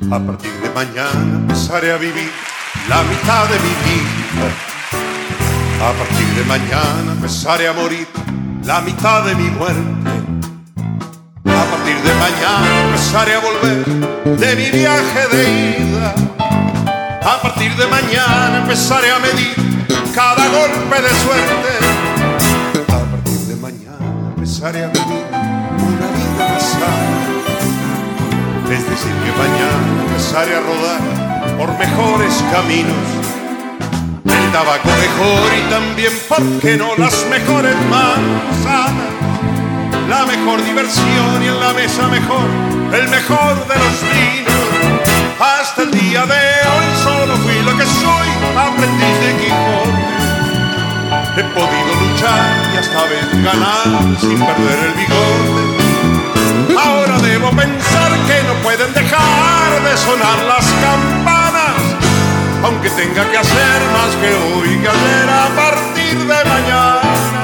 A partir de mañana empezaré a vivir la mitad de mi vida. A partir de mañana empezaré a morir la mitad de mi muerte. A partir de mañana empezaré a volver de mi viaje de ida. A partir de mañana empezaré a medir cada golpe de suerte. A partir de mañana empezaré a vivir una vida más sana. Es decir que mañana empezaré a rodar por mejores caminos. El tabaco mejor y también, ¿por qué no?, las mejores manzanas. La mejor diversión y en la mesa mejor, el mejor de los vinos. Hasta el día de hoy solo fui lo que soy, aprendiz de Quijote. He podido luchar y hasta vez ganar sin perder el bigote. Ahora debo pensar que no pueden dejar de sonar las campanas, aunque tenga que hacer más que hoy que ayer a partir de mañana.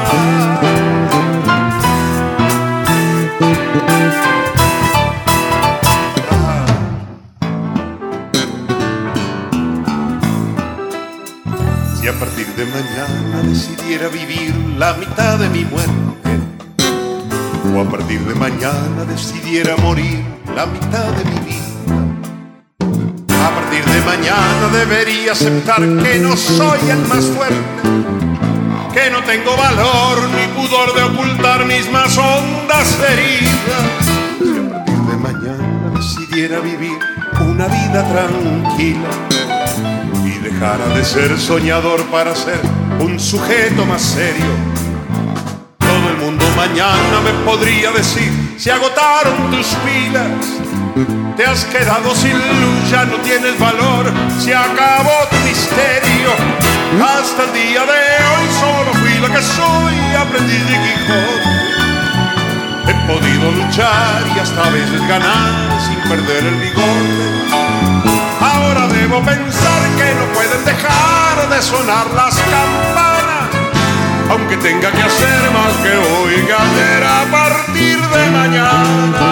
Si a partir de mañana decidiera vivir la mitad de mi muerte, o a partir de mañana decidiera morir la mitad de mi vida, a partir de mañana debería aceptar que no soy el más fuerte, que no tengo valor ni pudor de ocultar mis más hondas heridas. Si a partir de mañana decidiera vivir una vida tranquila y dejara de ser soñador para ser un sujeto más serio, todo el mundo mañana me podría decir: se agotaron tus pilas, te has quedado sin luz, ya no tienes valor, se acabó tu misterio. Hasta el día de hoy solo fui lo que soy, aprendiz de Quijote. He podido luchar y hasta a veces ganar sin perder el bigote. Ahora debo pensar que no pueden dejar de sonar las campanas, aunque tenga que hacer más que hoy que ayer a partir de mañana.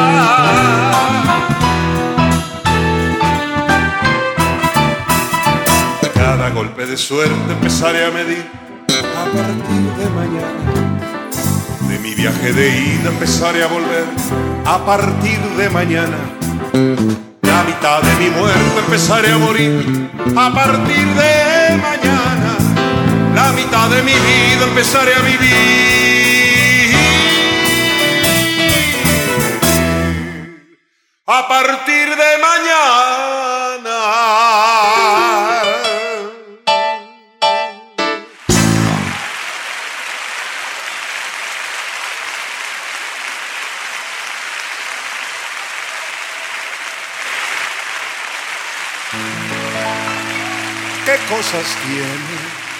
Cada golpe de suerte empezaré a medir a partir de mañana. De mi viaje de ida empezaré a volver a partir de mañana. La mitad de mi muerte empezaré a morir a partir de mañana. La mitad de mi vida empezaré a vivir a partir de mañana. ¿Qué cosas tiene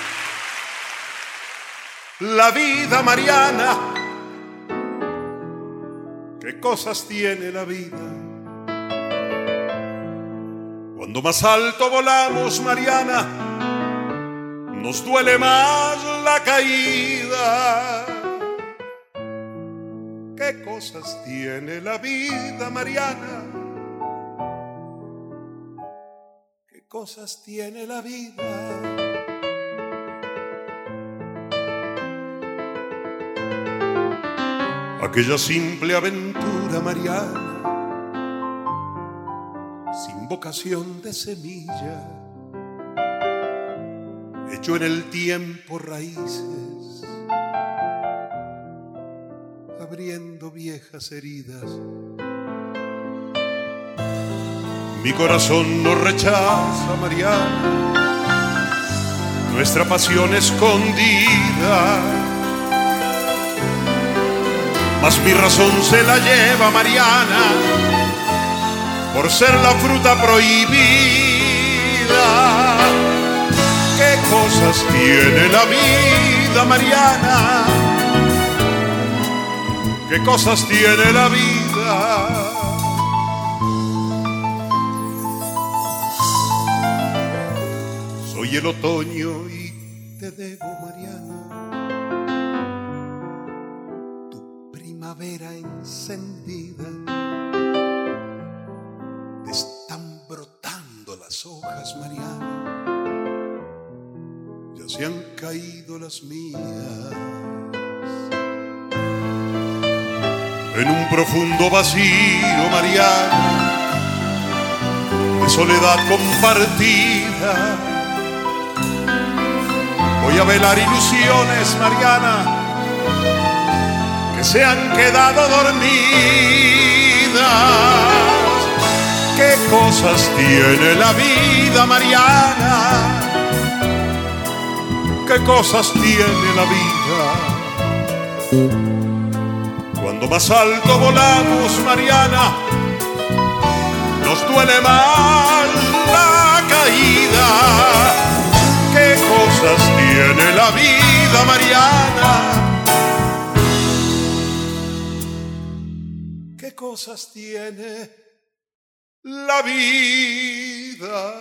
la vida, Mariana? ¿Qué cosas tiene la vida? Cuando más alto volamos, Mariana, nos duele más la caída. ¿Qué cosas tiene la vida, Mariana? ¿Qué cosas tiene la vida? Aquella simple aventura, Mariana, sin vocación de semilla, hecho en el tiempo raíces, abriendo viejas heridas. Mi corazón no rechaza, Mariana, nuestra pasión escondida, mas mi razón se la lleva, Mariana, por ser la fruta prohibida. ¿Qué cosas tiene la vida, Mariana? ¿Qué cosas tiene la vida? Soy el otoño y te debo, Mariana, primavera encendida, de estambre lágrimas, Mariana, ya se han caído las mías. En un profundo vacío, Mariana, de soledad compartida, voy a velar ilusiones, Mariana, que se han quedado dormidas. ¿Qué cosas tiene la vida, Mariana? ¿Qué cosas tiene la vida? Cuando más alto volamos, Mariana, nos duele más la caída. ¿Qué cosas tiene la vida, Mariana? ¿Qué cosas tiene la vida?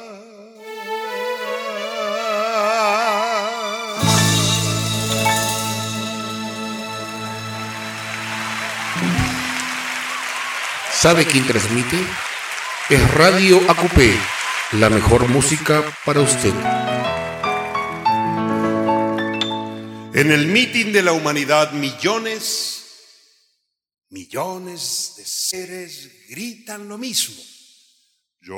¿Sabe quién transmite? Es Radio ACUPE, la mejor música para usted. En el mitin de la humanidad, millones de seres gritan lo mismo. Yo.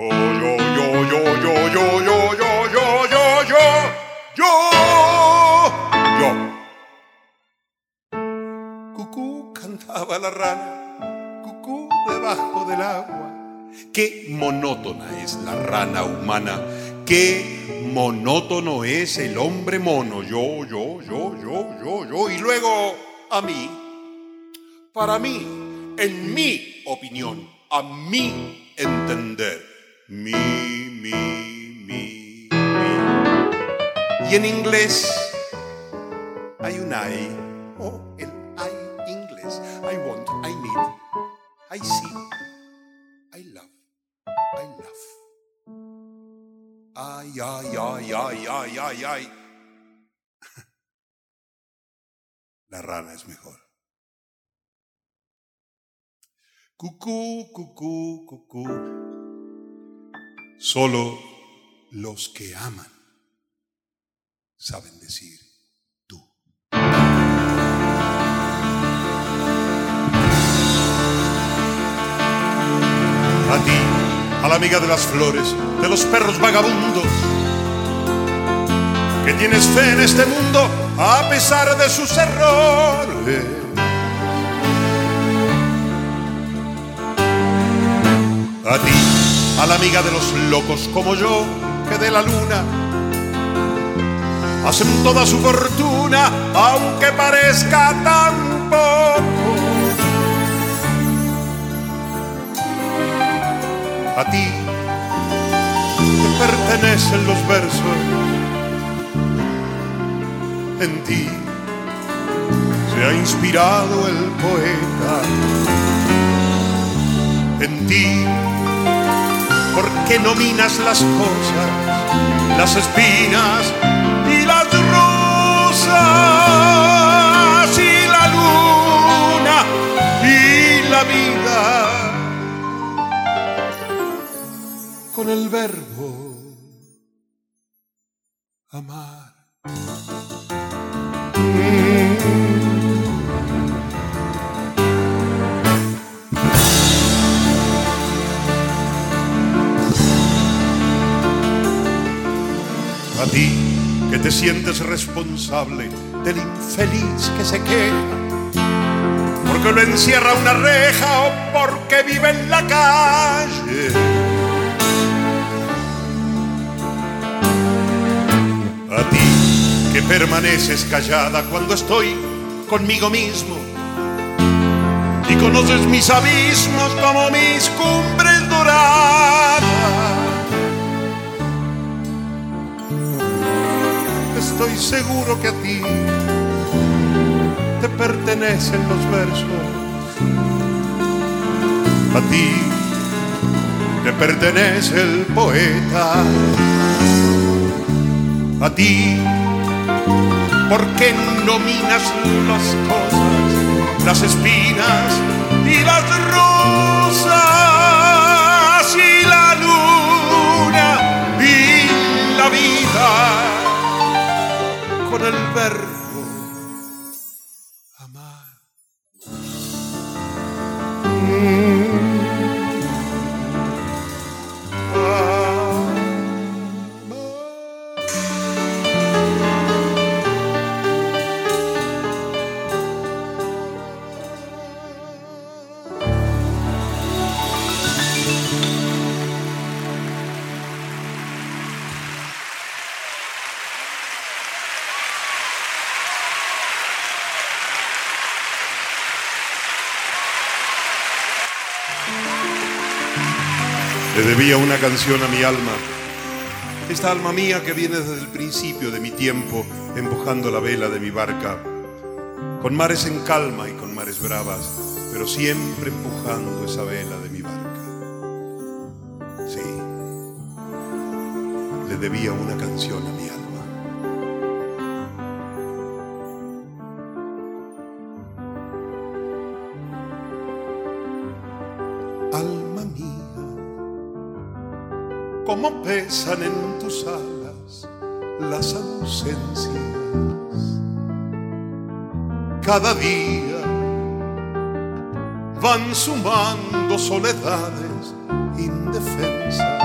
Cucú, cantaba la rana, cucú debajo del agua. Qué monótona es la rana humana, qué monótono es el hombre mono. Yo. Y luego a mí, para mí, en mi opinión, a mi entender, mi. Y en inglés hay un I, el I inglés. I want, I need, I see, I love. Ay. La rana es mejor. Cucú. Solo los que aman saben decir tú. A ti, a la amiga de las flores, de los perros vagabundos, que tienes fe en este mundo a pesar de sus errores. A ti, a la amiga de los locos como yo, que de la luna hacen toda su fortuna, aunque parezca tan poco. A ti te pertenecen los versos, en ti se ha inspirado el poeta, en ti. ¿Por qué nominas las cosas, las espinas y las rosas y la luna y la vida con el verbo amar? A ti que te sientes responsable del infeliz que se queja porque lo encierra una reja o porque vive en la calle. A ti que permaneces callada cuando estoy conmigo mismo y conoces mis abismos como mis cumbres doradas. Estoy seguro que a ti te pertenecen los versos, a ti te pertenece el poeta, a ti, ¿por qué nominas las cosas, las espinas y las rosas y la luna y el verbo amar. Le debía una canción a mi alma, esta alma mía que viene desde el principio de mi tiempo empujando la vela de mi barca, con mares en calma y con mares bravas, pero siempre empujando esa vela de mi barca. Sí, le debía una canción a mi alma. Alma mía, cómo pesan en tus alas las ausencias. Cada día van sumando soledades indefensas,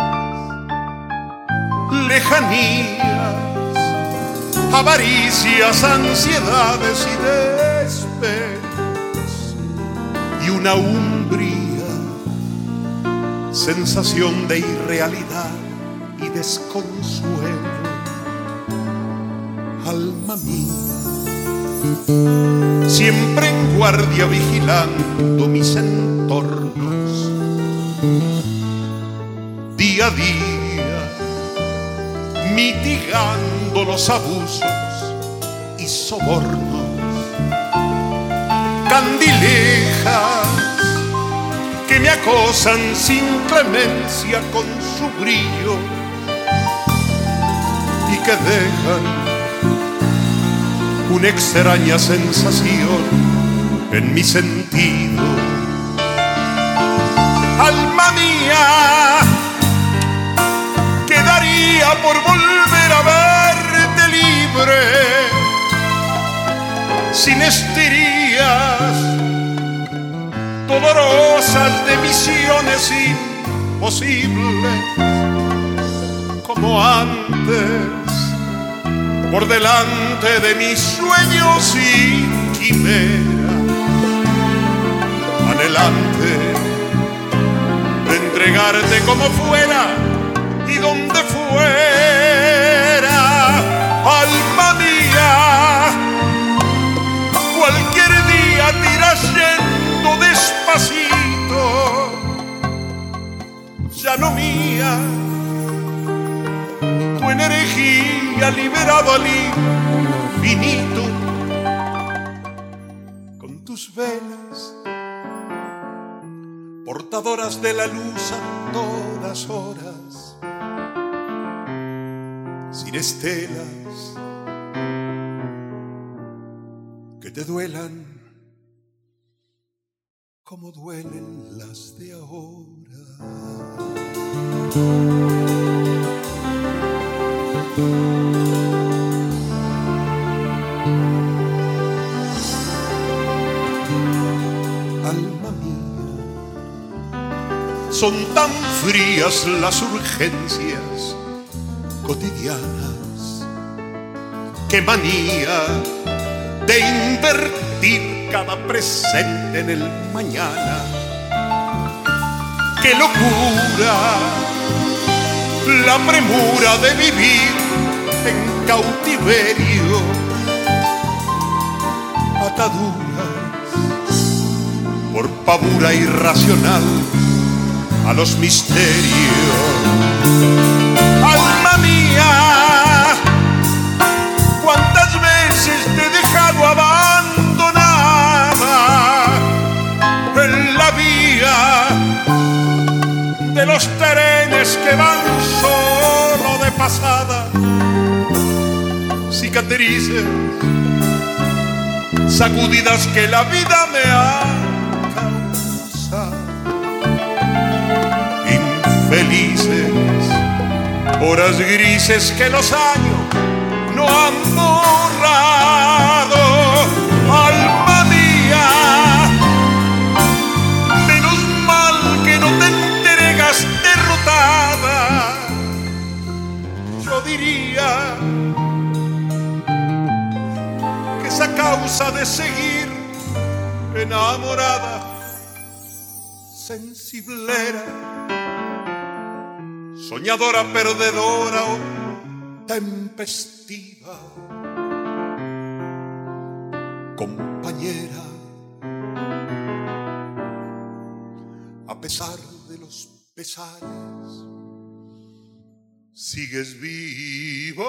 lejanías, avaricias, ansiedades y desperos, y una umbría sensación de irrealidad y desconsuelo. Alma mía, siempre en guardia vigilando mis entornos, día a día mitigando los abusos y sobornos, candilejas que me acosan sin clemencia con su brillo y que dejan una extraña sensación en mi sentido. Alma mía, quedaría por volver a verte libre, sin estirías dolorosas de misiones imposibles, como antes, por delante de mis sueños y quimeras, anhelante de entregarte como fuera y donde fuera. Alma mía, cualquier día te irás yendo despacito, ya no mía, tu energía liberada al infinito, con tus velas portadoras de la luz a todas horas, sin estelas que te duelan como duelen las de ahora. Alma mía, son tan frías las urgencias cotidianas, qué manía de invertir cada presente en el mañana, qué locura la premura de vivir en cautiverio, ataduras por pavura irracional a los misterios. Alma mía, cuántas veces te he dejado abandonada en la vía de los trenes que van solo de pasada, cicatrices, sacudidas que la vida me ha causado, infelices horas grises que los años no han borrado, alma mía. Menos mal que no te entregas derrotada. Yo diría que esa causa de seguir enamorada, sensiblera, soñadora, perdedora o tempestiva, compañera, a pesar de los pesares, sigues vivo.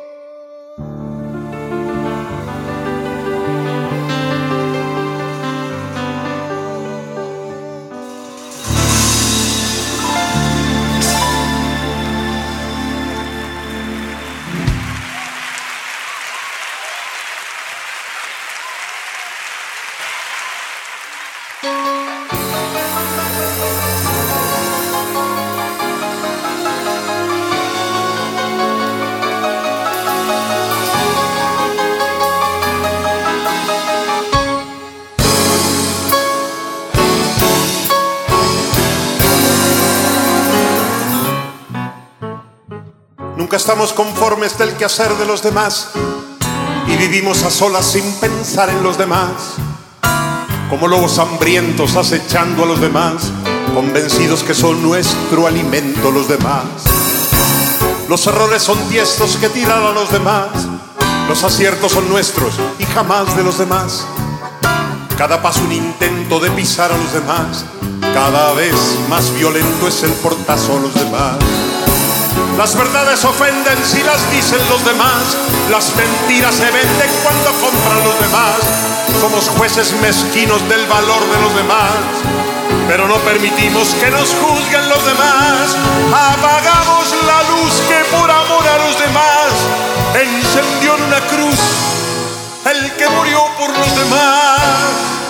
Nunca estamos conformes del quehacer de los demás y vivimos a solas sin pensar en los demás, como lobos hambrientos acechando a los demás, convencidos que son nuestro alimento los demás. Los errores son tiestos que tiran a los demás, los aciertos son nuestros y jamás de los demás. Cada paso un intento de pisar a los demás, cada vez más violento es el portazo a los demás. Las verdades ofenden si las dicen los demás, las mentiras se venden cuando compran los demás. Somos jueces mezquinos del valor de los demás, pero no permitimos que nos juzguen los demás. Apagamos la luz que por amor a los demás encendió en una cruz el que murió por los demás.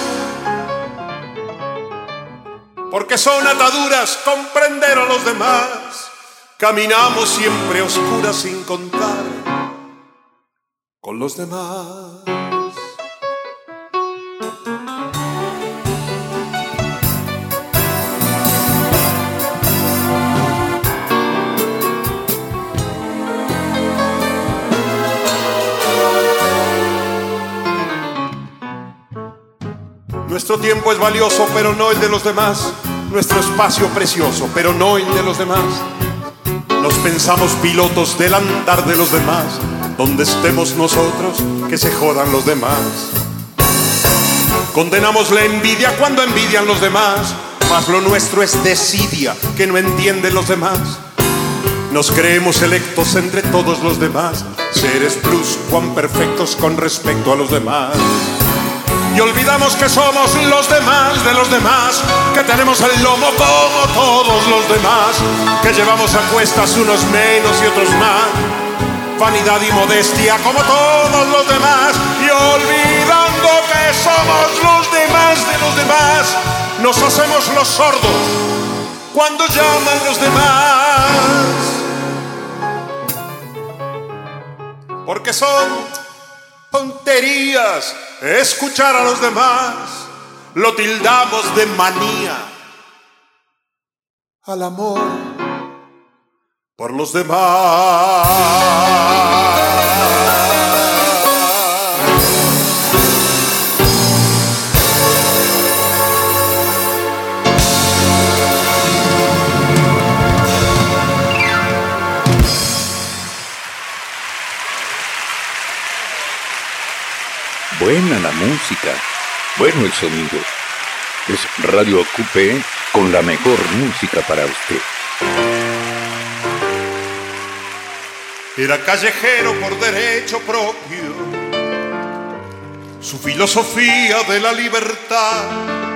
Porque son ataduras comprender a los demás. Caminamos siempre a oscuras sin contar con los demás. Nuestro tiempo es valioso, pero no el de los demás. Nuestro espacio precioso, pero no el de los demás. Nos pensamos pilotos del andar de los demás. Donde estemos nosotros, que se jodan los demás. Condenamos la envidia cuando envidian los demás, mas lo nuestro es desidia que no entienden los demás. Nos creemos electos entre todos los demás, seres plus cuán perfectos con respecto a los demás. Y olvidamos que somos los demás de los demás, que tenemos el lomo como todos los demás, que llevamos a cuestas unos menos y otros más, vanidad y modestia como todos los demás. Y olvidando que somos los demás de los demás, nos hacemos los sordos cuando llaman los demás. Porque son tonterías escuchar a los demás, lo tildamos de manía al amor por los demás. Buena la música, bueno el sonido. Es Radio Acupé con la mejor música para usted. Era callejero por derecho propio, su filosofía de la libertad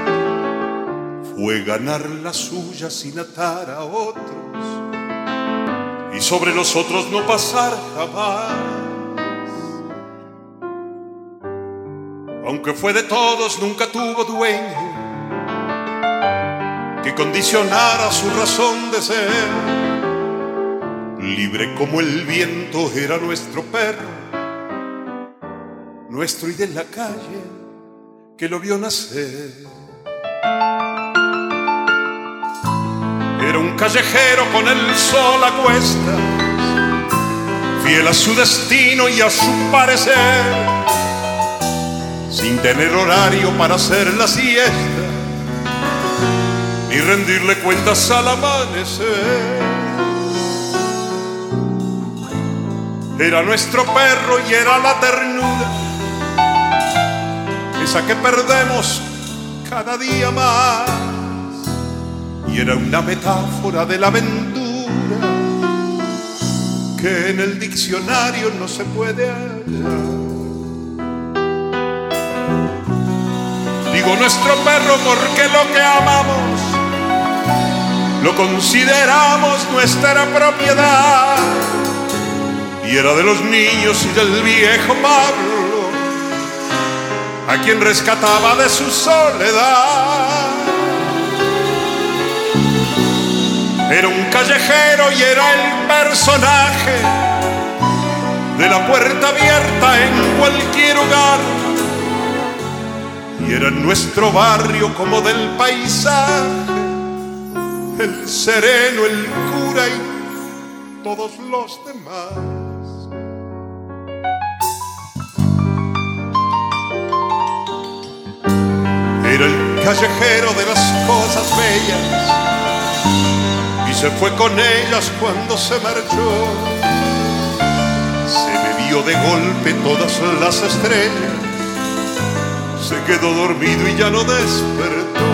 fue ganar la suya sin atar a otros y sobre los otros no pasar jamás. Aunque fue de todos, nunca tuvo dueño que condicionara su razón de ser. Libre como el viento era nuestro perro, nuestro y de la calle que lo vio nacer. Era un callejero con el sol a cuestas, fiel a su destino y a su parecer, sin tener horario para hacer la siesta ni rendirle cuentas al amanecer. Era nuestro perro y era la ternura, esa que perdemos cada día más. Y era una metáfora de la aventura que en el diccionario no se puede hallar. Digo nuestro perro porque lo que amamos lo consideramos nuestra propiedad. Y era de los niños y del viejo Pablo, a quien rescataba de su soledad. Era un callejero y era el personaje de la puerta abierta en cualquier hogar. Y era en nuestro barrio como del paisaje, el sereno, el cura y todos los demás. Era el callejero de las cosas bellas y se fue con ellas cuando se marchó. Se bebió de golpe todas las estrellas, se quedó dormido y ya no despertó.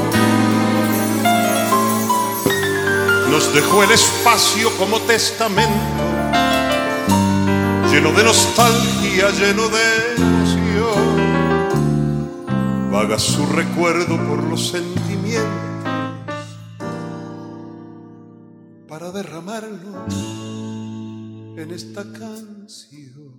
Nos dejó el espacio como testamento, lleno de nostalgia, lleno de emoción. Vaga su recuerdo por los sentimientos para derramarlo en esta canción.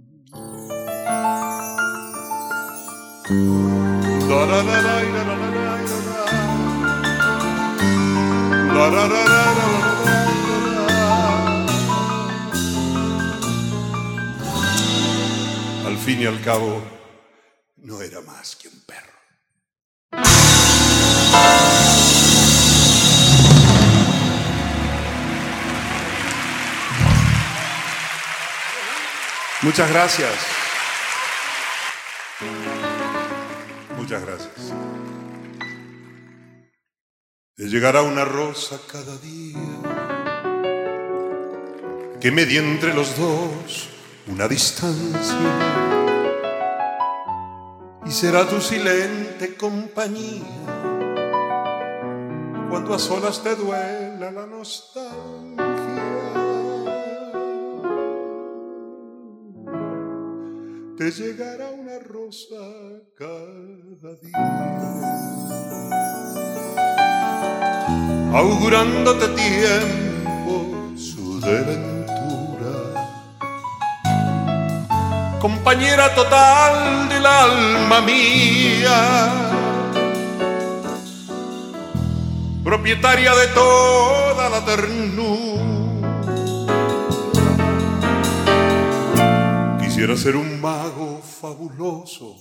Al fin y al cabo, no era más que un perro. Muchas gracias. Muchas gracias. Te llegará una rosa cada día que medie entre los dos una distancia, y será tu silente compañía cuando a solas te duela la nostalgia. Te llegará una rosa cada día, augurándote tiempo su desventura, compañera total del alma mía, propietaria de toda la ternura. Quisiera ser un mago fabuloso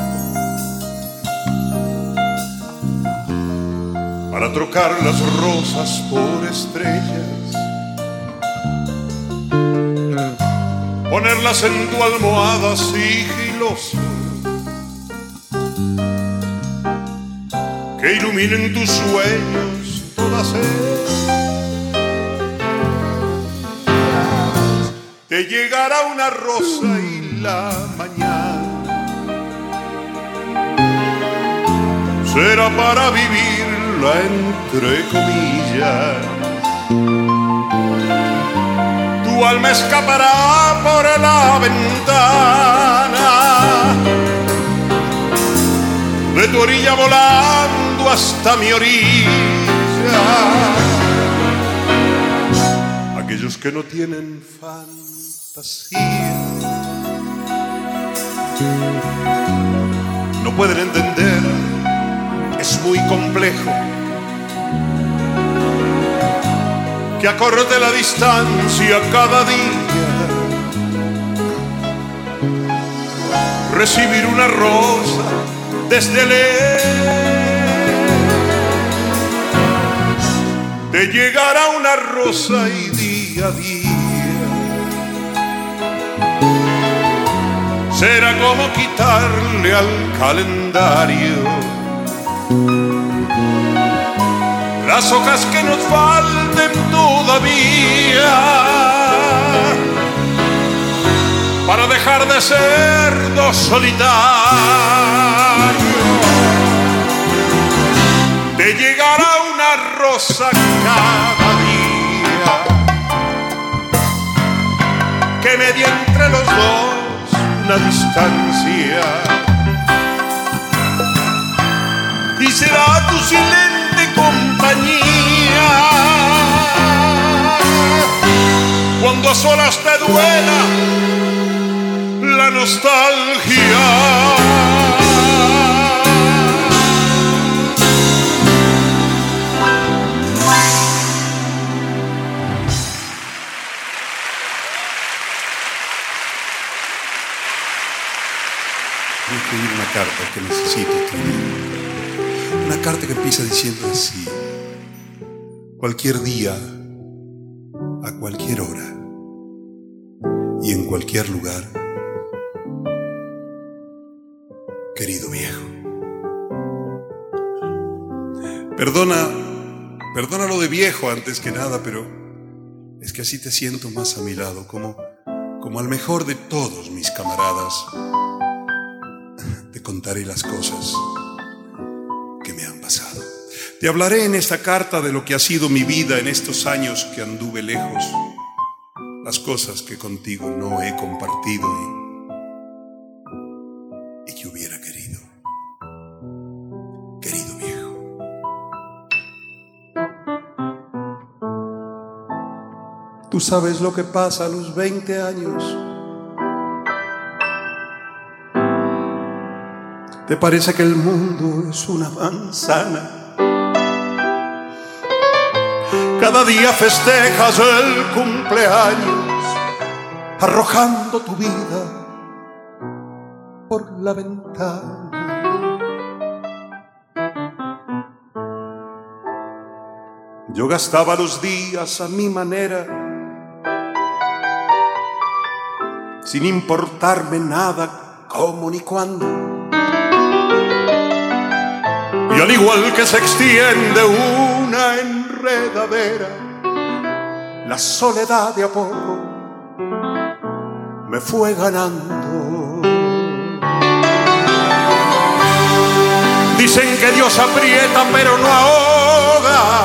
para trocar las rosas por estrellas, ponerlas en tu almohada sigiloso, que iluminen tus sueños todas ellas. Te llegará una rosa y la mañana será para vivirla entre comillas. Tu alma escapará por la ventana de tu orilla volando hasta mi orilla. Aquellos que no tienen fantasía no pueden entender, es muy complejo que acorte la distancia cada día, recibir una rosa desde lejos. Te llegará una rosa y día a día será como quitarle al calendario las hojas que nos falten todavía para dejar de ser dos solitarios. Te llegará una rosa cada día que medie entre los dos una distancia y será tu silente compañía cuando a solas te duela la nostalgia. Voy a escribir una carta que necesito escribir. Una carta que empieza diciendo así: cualquier día, a cualquier hora y en cualquier lugar, querido viejo. Perdona lo de viejo antes que nada, pero es que así te siento más a mi lado, como al mejor de todos mis camaradas. Te contaré las cosas que me han pasado. Te hablaré en esta carta de lo que ha sido mi vida en estos años que anduve lejos, las cosas que contigo no he compartido y que hubiera querido. Querido viejo. Tú sabes lo que pasa a los 20 años. ¿Te parece que el mundo es una manzana? Cada día festejas el cumpleaños, arrojando tu vida por la ventana. Yo gastaba los días a mi manera, sin importarme nada cómo ni cuándo. Y al igual que se extiende una enredadera, la soledad de a poco me fue ganando. Dicen que Dios aprieta pero no ahoga,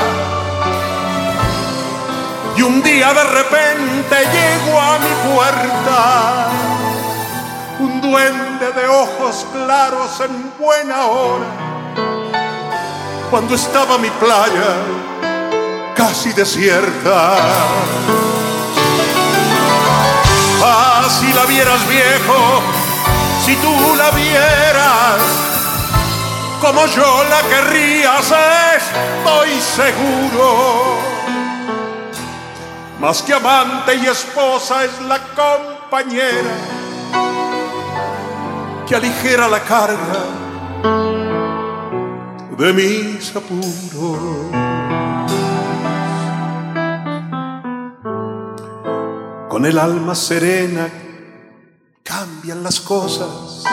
y un día de repente llegó a mi puerta un duende de ojos claros en buena hora, cuando estaba mi playa casi desierta. Ah, si la vieras, viejo, si tú la vieras como yo la querrías, estoy seguro. Más que amante y esposa es la compañera que aligera la carga de mis apuros. Con el alma serena cambian las cosas,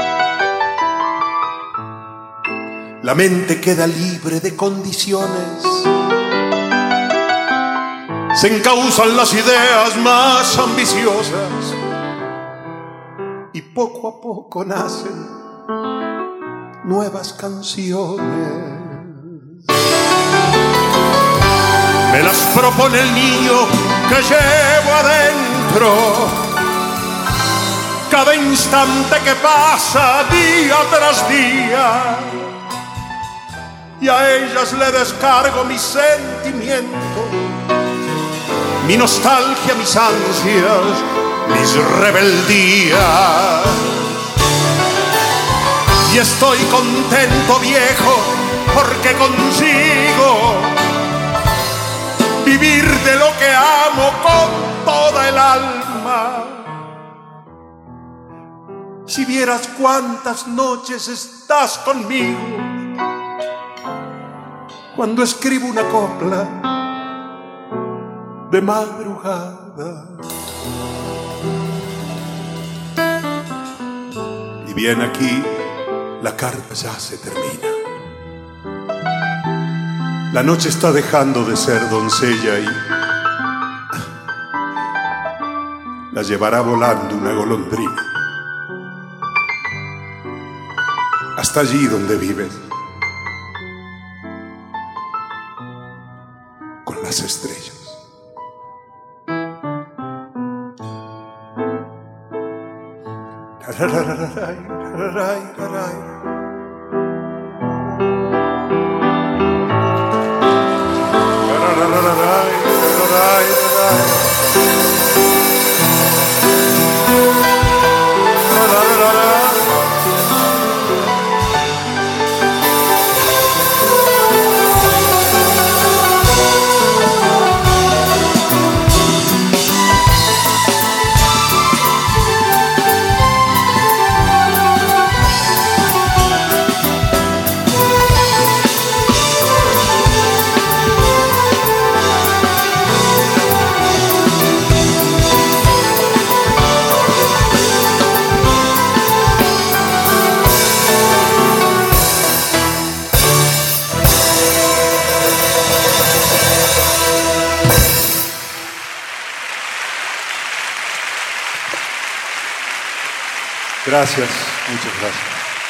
la mente queda libre de condiciones, se encausan las ideas más ambiciosas y poco a poco nacen nuevas canciones. Me las propone el niño que llevo adentro, cada instante que pasa día tras día, y a ellas le descargo mis sentimientos, mi nostalgia, mis ansias, mis rebeldías. Y estoy contento, viejo, porque consigo vivir de lo que amo con toda el alma, Si vieras cuántas noches estás conmigo, cuando escribo una copla de madrugada. Y bien aquí, la carta ya se termina. La noche está dejando de ser doncella y la llevará volando una golondrina hasta allí donde vives, con las estrellas. Gracias, muchas gracias.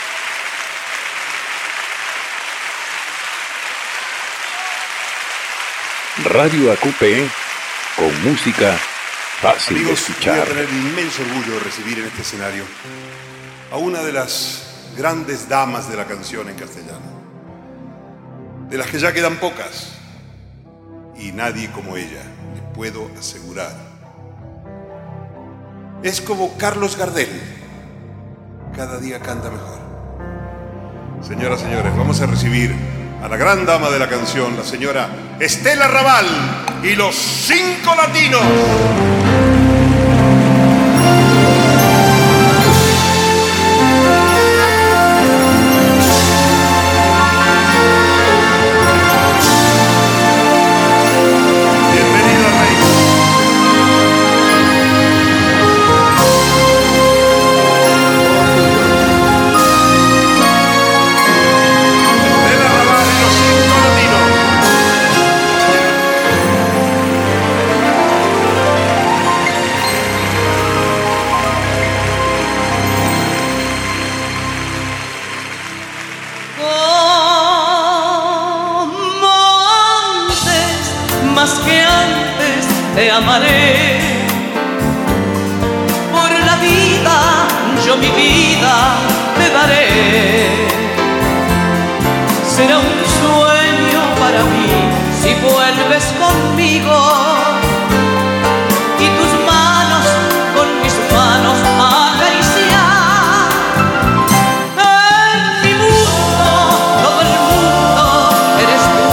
Radio AQP, con música fácil Amigos, de escuchar. voy a tener el inmenso orgullo de recibir en este escenario a una de las grandes damas de la canción en castellano, de las que ya quedan pocas, y nadie como ella, le puedo asegurar. Es como Carlos Gardel, cada día canta mejor. Señoras y señores, vamos a recibir a la gran dama de la canción, la señora Estela Raval y los 5 latinos. Te amaré por la vida, yo mi vida te daré. Será un sueño para mí si vuelves conmigo y tus manos con mis manos acariciar. En mi mundo, todo el mundo eres tú.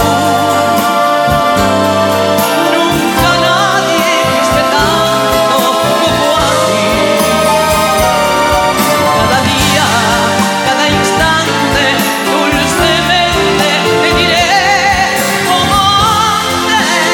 Dulcemente te diré, como antes.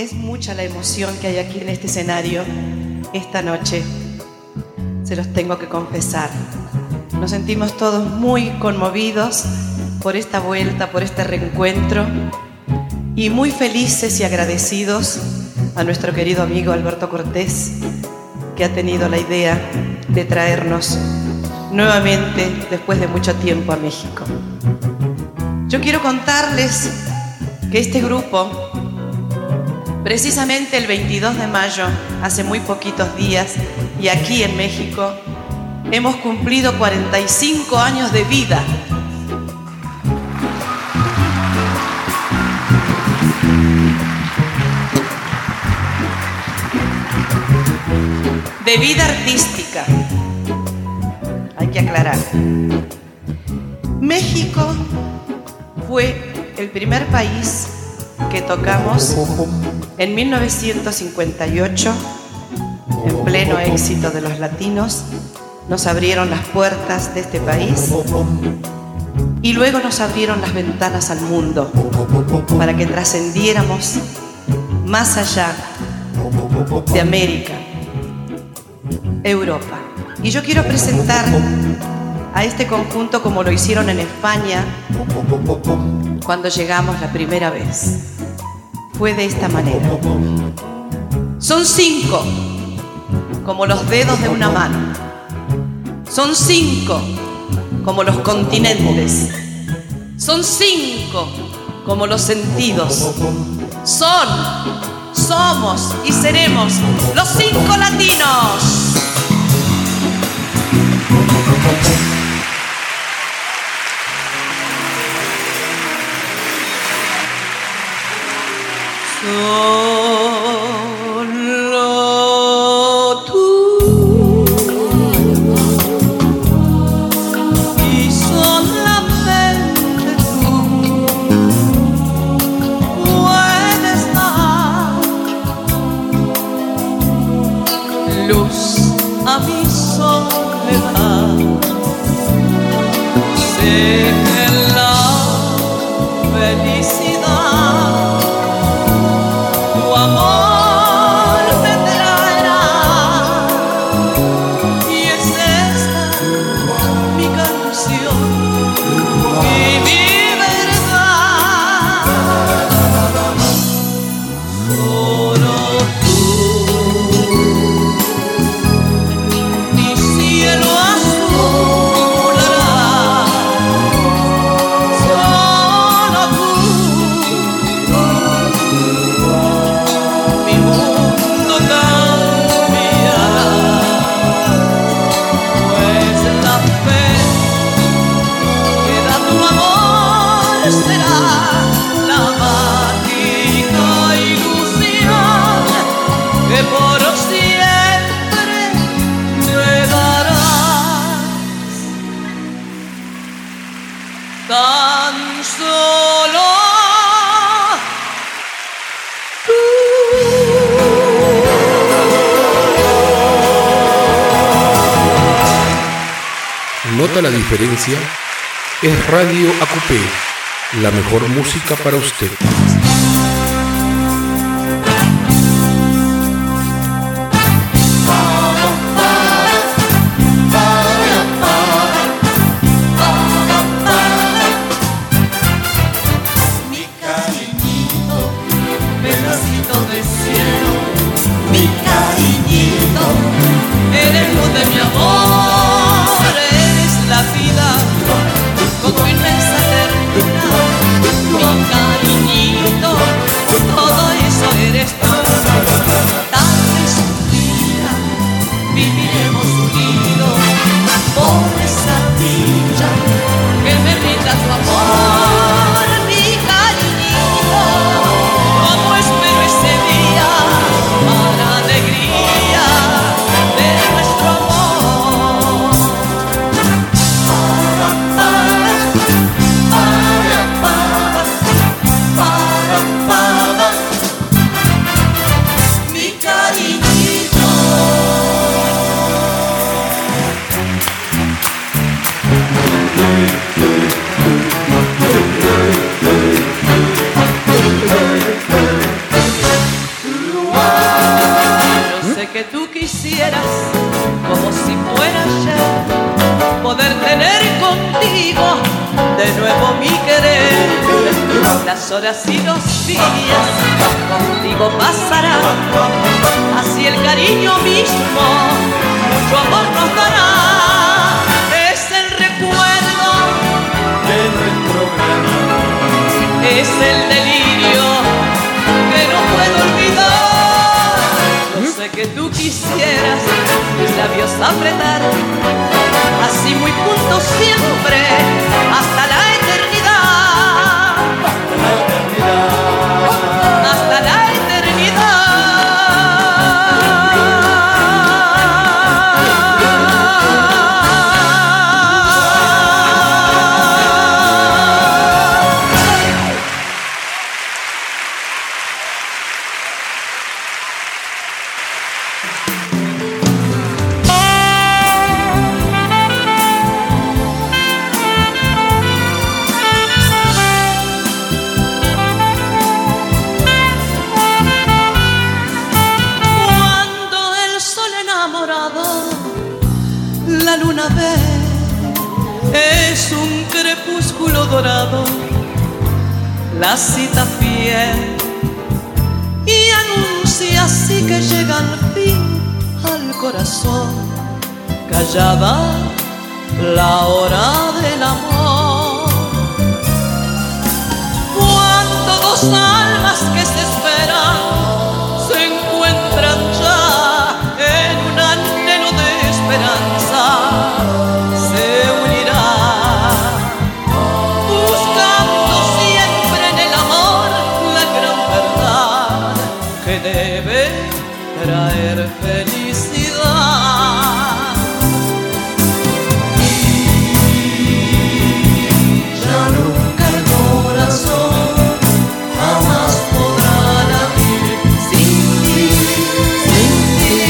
Es mucha la emoción que hay aquí en este escenario esta noche. Se los tengo que confesar. Nos sentimos todos muy conmovidos por esta vuelta, por este reencuentro, y muy felices y agradecidos a nuestro querido amigo Alberto Cortés, que ha tenido la idea de traernos nuevamente después de mucho tiempo a México. Yo quiero contarles que este grupo, precisamente el 22 de mayo, hace muy poquitos días, y aquí en México, hemos cumplido 45 años de vida. De vida artística, hay que aclarar. México fue el primer país que tocamos en 1958, en pleno éxito de los latinos. Nos abrieron las puertas de este país y luego nos abrieron las ventanas al mundo para que trascendiéramos más allá de América, Europa. Y yo quiero presentar a este conjunto como lo hicieron en España cuando llegamos la primera vez. Fue de esta manera. Son 5, como los dedos de una mano. Son 5, como los continentes. Son 5, como los sentidos. Somos y seremos los 5 latinos. Solo tú y solamente tú puedes dar luz a mi soledad. Sé que la felicidad tu amor me traerá, y es esta mi canción y mi verdad. Solo tú, mi cielo azul, solo tú. Mi mundo cambiará, pues la fe que da tu amor será la mágica ilusión que por siempre me darás. Tan solo ¿Nota la diferencia? Es Radio ACUPE, la mejor música para usted. Mi cariñito, pedacito de cielo, mi cariñito, eres luz de mi amor, eres la vida con tu inmensa ternura. Mi cariñito, que tú quisieras, como si fuera ayer, poder tener contigo de nuevo mi querer. Las horas y los días contigo pasarán, así el cariño mismo mucho amor nos dará. Es el recuerdo de nuestro gran amor, es el delirio que no puedo olvidar. Yo sé que tú quisieras mis labios apretar, así muy juntos siempre, hasta la eternidad. Hasta la eternidad. Dorado, la cita fiel, y anuncia así que llega al fin al corazón, callada la hora del amor. Cuando dos almas que se esperan se encuentran ya en un anhelo de esperanza, se unirán, buscando siempre en el amor la gran verdad que debe traer felicidad. ya nunca el corazón jamás podrá latir sin ti, sin ti.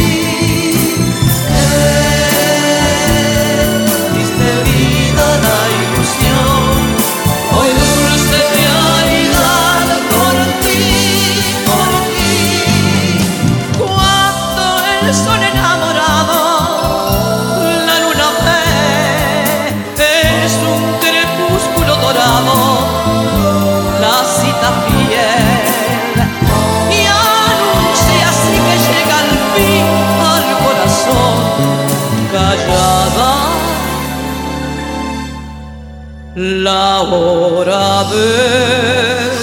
Diste vida a la ilusión, hoy dulce realidad por ti, por ti. Cuando el sol enamorado la luna ve, es un crepúsculo dorado, la cita fiel, y anuncia así que llega al fin al corazón, callada la hora del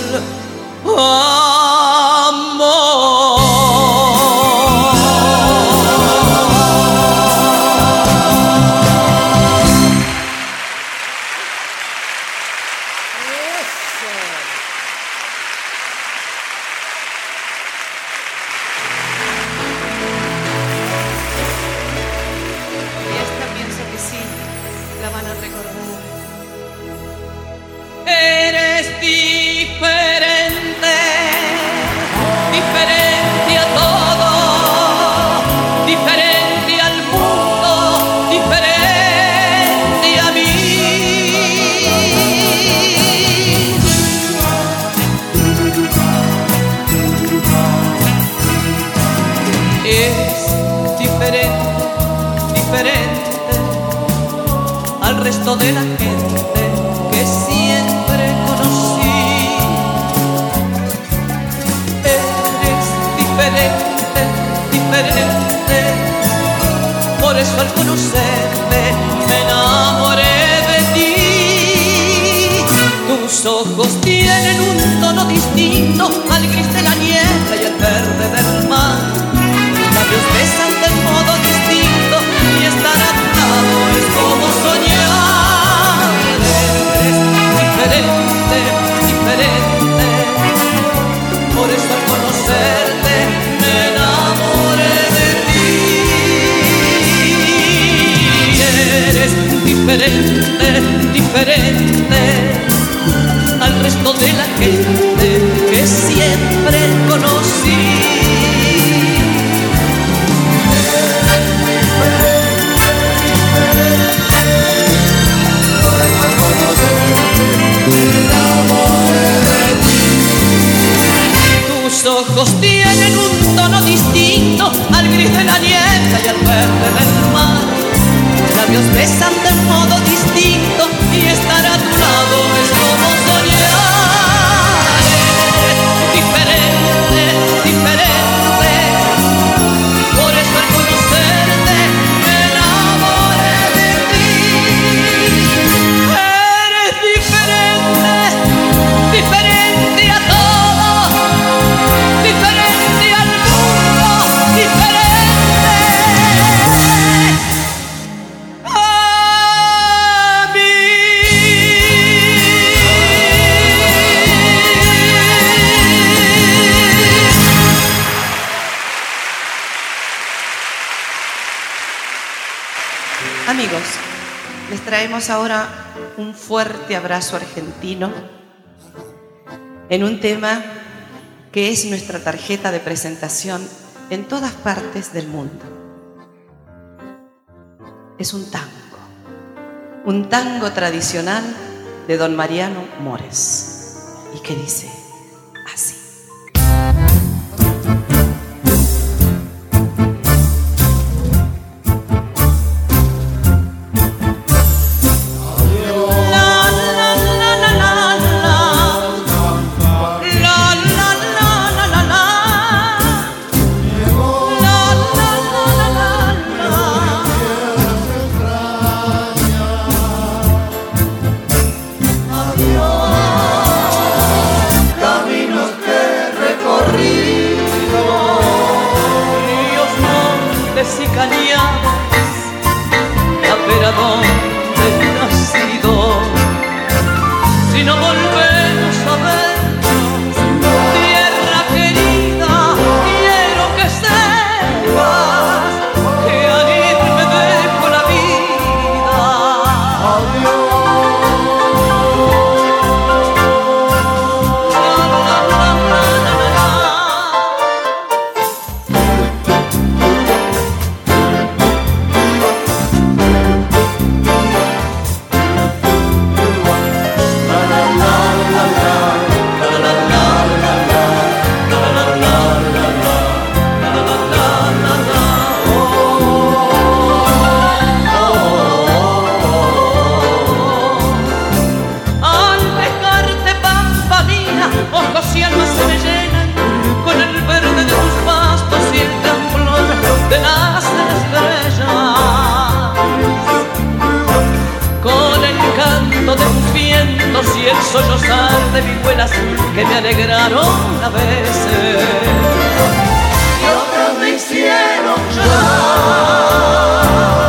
Y esta pienso que sí, la van a recordar. Eres diferente, diferente a todo, diferente al mundo, diferente a mí. Es diferente, diferente al resto de la gente que siempre conocí. Eres diferente, diferente, por eso al conocerte me enamoré de ti. Tus ojos tienen un tono distinto al gris de la niebla y el verde del mar. Labios besan de modo distinto y estar a tu lado es como soñar. Eres diferente, diferente, por eso al conocerte me enamoré de ti. Eres diferente, diferente al resto de la gente que siempre conocí. Tus ojos tienen un tono distinto distinto al gris de la niebla y al verde del mar. Labios besan de modo distinto y estar a tu lado es como soñar. Diferente, diferente, por eso al conocerte me enamoré de ti. Eres diferente, diferente a todo, diferente al mundo, diferente a mí. Amigos, les traemos ahora un fuerte abrazo argentino en un tema que es nuestra tarjeta de presentación en todas partes del mundo. Es un tango tradicional de don Mariano Mores, y que dice así. Sollozar de vihuelas que me alegraron a veces y otras me hicieron llorar.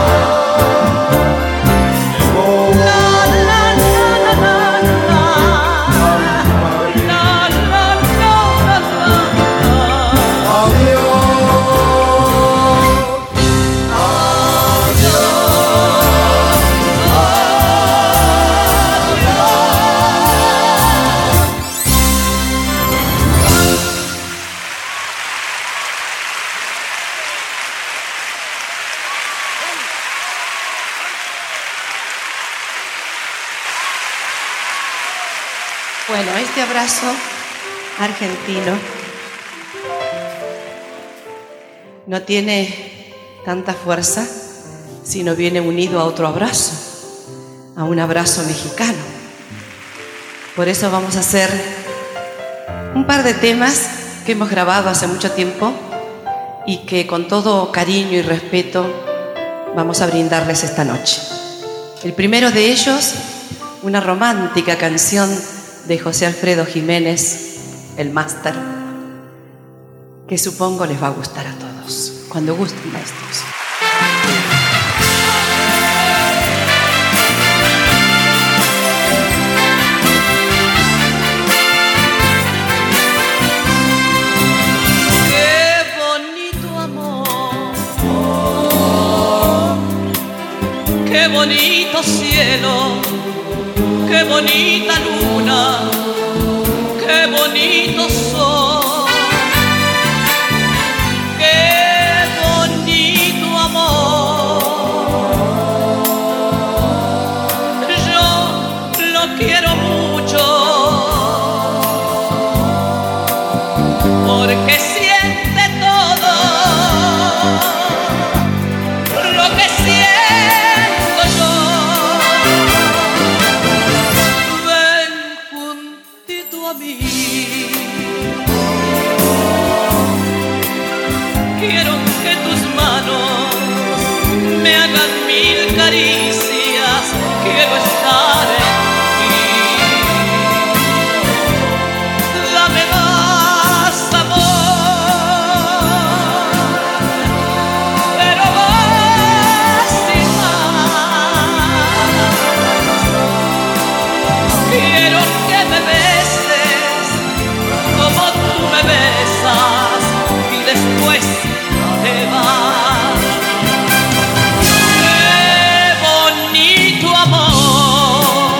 Bueno, este abrazo argentino no tiene tanta fuerza si no viene unido a otro abrazo, a un abrazo mexicano. Por eso vamos a hacer un par de temas que hemos grabado hace mucho tiempo y que con todo cariño y respeto vamos a brindarles esta noche. El primero de ellos, una romántica canción de José Alfredo Jiménez, el máster, que supongo les va a gustar a todos. Cuando gusten, maestros. Qué bonito amor, qué bonito cielo, qué bonita luna, qué bonito sol, qué bonito amor. Yo lo quiero mucho porque siente todo quiero estar en ti. Dame más amor, pero más y más. Quiero que me beses como tú me besas y después te vas. Qué bonito amor,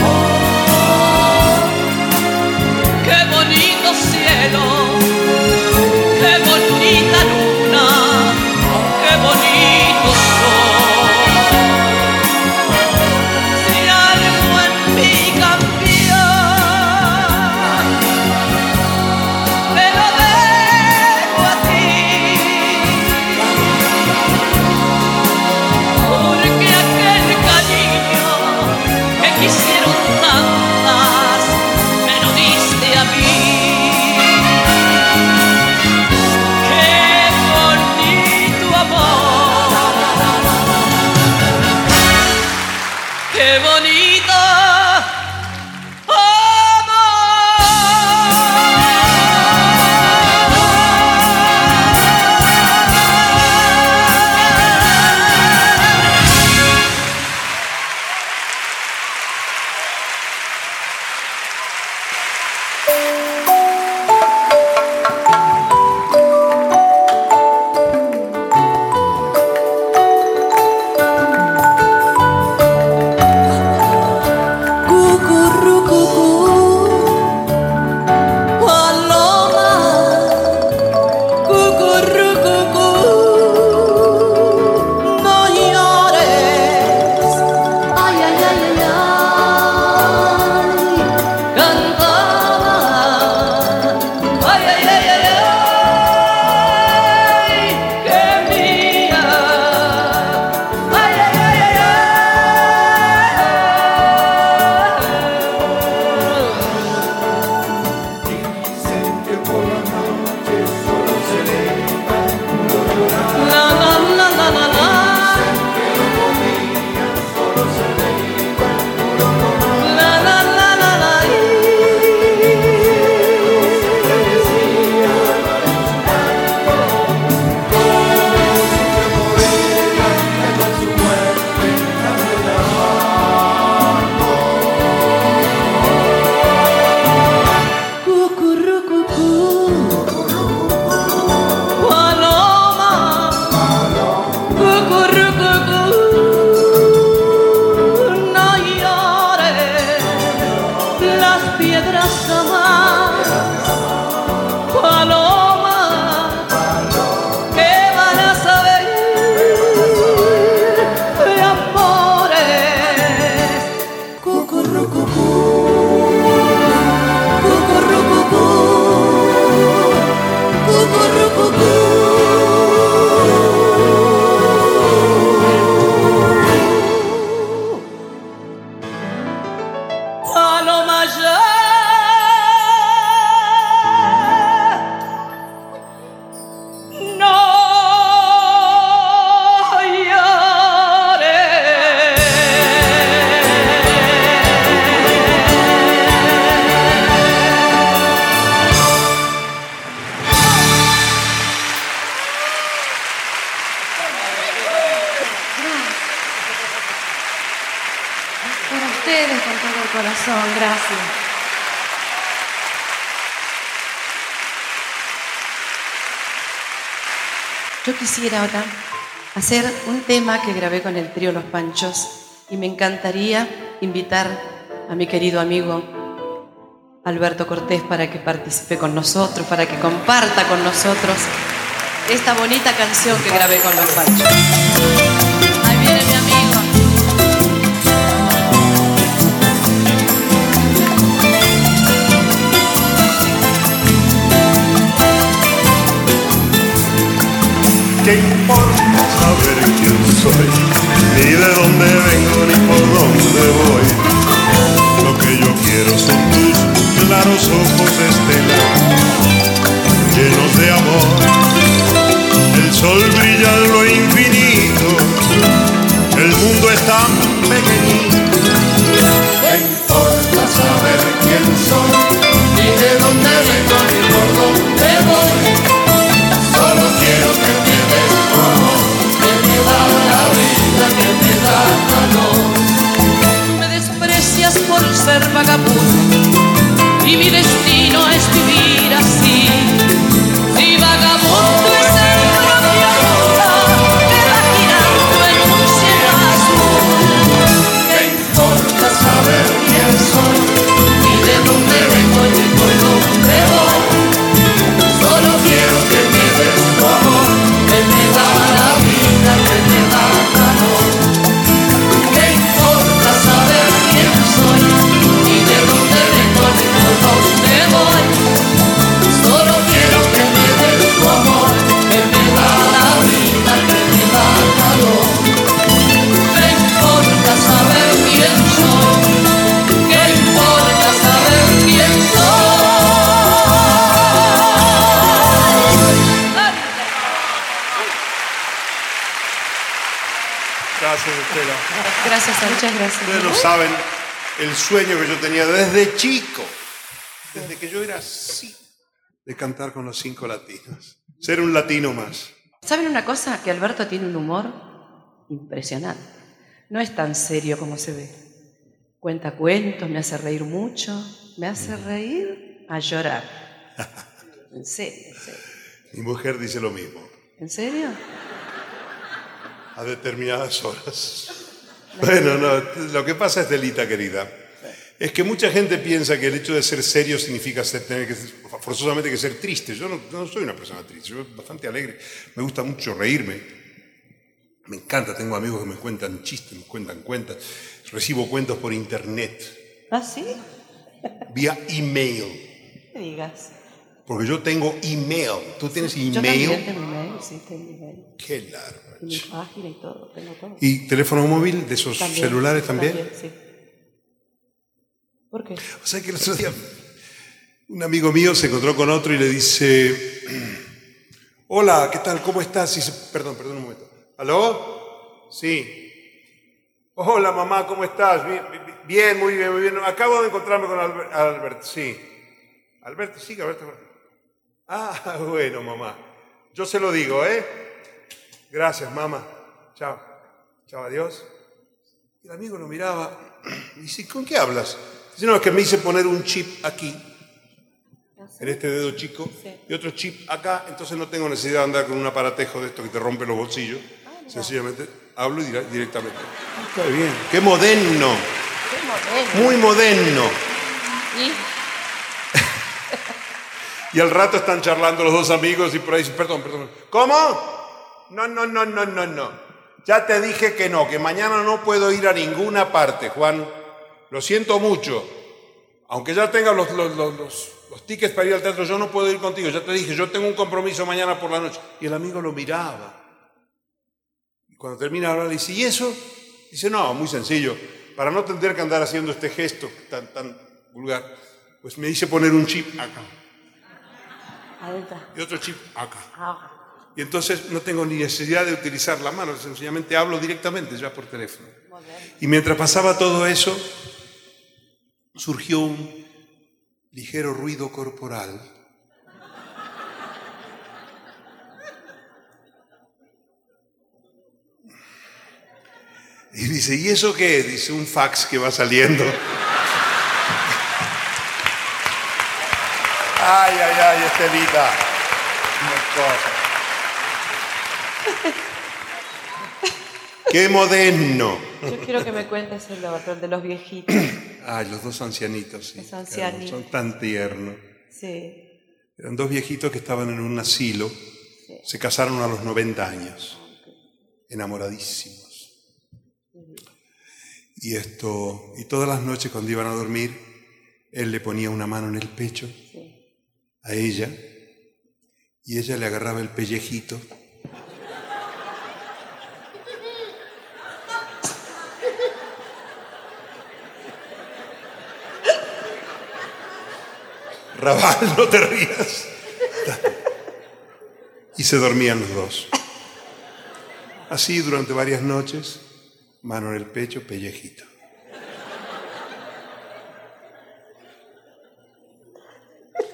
qué bonito cielo, qué bonita luna, qué bonito sol. Si algo en mí cambió, te lo dejo a ti, porque aquel cariño que quisieron tantas me lo diste a mí. Qué bonito amor, qué bonito corazón, gracias. Yo quisiera ahora hacer un tema que grabé con el trío Los Panchos y me encantaría invitar a mi querido amigo Alberto Cortés para que participe con nosotros, para que comparta con nosotros esta bonita canción que grabé con Los Panchos. Ahí viene mi amigo. ¿Qué importa saber quién soy? Ni de dónde vengo, ni por dónde voy. Lo que yo quiero son tus claros ojos de estela, llenos de amor. El sol brilla en lo infinito, el mundo es tan pequeñito quién soy, ni de dónde vengo, ni por dónde voy. Solo quiero que me des tu amor, que me da la vida, que me da calor. Me desprecias por ser vagabundo y mi destino es vivir así. Si vagabundo es el propio mundo, me va girando en un cielo azul. ¿Qué importa saber quién soy, ni de dónde vengo, ni por dónde voy? Solo quiero que me des tu amor, que me da la vida, que me da calor. ¿Qué importa saber quién soy, ni de dónde vengo, ni por dónde voy? Solo quiero que me des tu amor, que me da la vida, que me da calor. ¿Qué importa saber quién soy? ¿Qué importa saber quién soy? Gracias, Estela. Gracias, muchas gracias. Ustedes no saben el sueño que yo tenía desde chico, desde que yo era así, de cantar con los 5 latinos. Ser un latino más. ¿Saben una cosa? Que Alberto tiene un humor impresionante. No es tan serio como se ve. Cuenta cuentos, me hace reír mucho, me hace reír a llorar. En serio, en serio. Mi mujer dice lo mismo, ¿En serio? a determinadas horas. Bueno, no, lo que pasa, Estelita querida, es que mucha gente piensa que el hecho de ser serio significa tener que forzosamente que ser triste. Yo no soy una persona triste, yo soy bastante alegre, me gusta mucho reírme, me encanta, tengo amigos que me cuentan chistes, me cuentan cuentas, recibo cuentos por internet, ¿Ah, sí? vía email, No me digas. porque yo tengo email. ¿Tú tienes Yo email? también tengo email, sí, tengo email. Qué largo. Y mi página y todo, tengo todo. ¿Y teléfono móvil de esos También, celulares también? sí. ¿Por qué? O sea que el otro día un amigo mío se encontró con otro y le dice: hola, ¿qué tal? ¿Cómo estás? Y dice, perdón un momento. ¿Aló? Sí. Hola, mamá, ¿cómo estás? Bien, muy bien, muy bien. Acabo de encontrarme con Alberto, sí. Alberto, sí, Alberto. Ah, bueno, mamá. Yo se lo digo, ¿eh? Gracias, mamá. Chao. Chao, adiós. Y el amigo lo miraba y dice, ¿con qué hablas? Dice, no, es que me hice poner un chip aquí, en este dedo chico, y otro chip acá, entonces no tengo necesidad de andar con un aparatejo de esto que te rompe los bolsillos. Sencillamente hablo directamente. Está bien. ¡Qué moderno! Qué moderno. Muy moderno. Y al rato están charlando los dos amigos y por ahí dicen, perdón. ¿Cómo? No. Ya te dije que no, que mañana no puedo ir a ninguna parte, Juan. Lo siento mucho. Aunque ya tenga los tickets para ir al teatro, yo no puedo ir contigo. Ya te dije, yo tengo un compromiso mañana por la noche. Y el amigo lo miraba. Y cuando termina de hablar, le dice, ¿y eso? Dice, no, muy sencillo. Para no tener que andar haciendo este gesto tan vulgar, pues me hice poner un chip acá. Y otro chip acá. Y entonces no tengo ni necesidad de utilizar la mano, sencillamente hablo directamente ya por teléfono. Y mientras pasaba todo eso, surgió un ligero ruido corporal. Y dice, ¿y eso qué? Dice, un fax que va saliendo. Ay, Estelita. Una cosa. ¡Qué moderno! Yo quiero que me cuentes el otro, el de los viejitos. Ay, los dos ancianitos, sí. Los ancianitos. Son tan tiernos. Sí. Eran dos viejitos que estaban en un asilo. Sí. Se casaron a los 90 años. Enamoradísimos. Y todas las noches cuando iban a dormir, él le ponía una mano en el pecho a ella y ella le agarraba el pellejito. Raval, no te rías. Y se dormían los dos. Así durante varias noches, mano en el pecho, pellejito.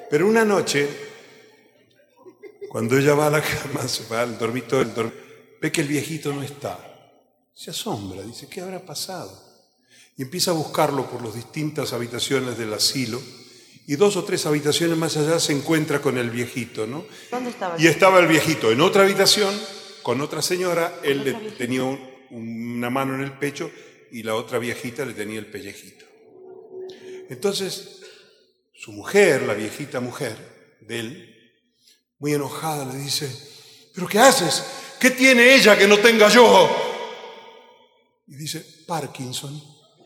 Pero una noche, cuando ella va a la cama, se va al dormitorio, ve que el viejito no está. Se asombra, dice, ¿qué habrá pasado? Y empieza a buscarlo por las distintas habitaciones del asilo, y 2 o 3 habitaciones más allá se encuentra con el viejito, ¿no? ¿Dónde estaba? Y estaba el viejito en otra habitación, con otra señora, él le tenía una mano en el pecho, y la otra viejita le tenía el pellejito. Entonces, su mujer, la viejita mujer de él, muy enojada, le dice, ¿pero qué haces? ¿Qué tiene ella que no tenga yo? Y dice, Parkinson.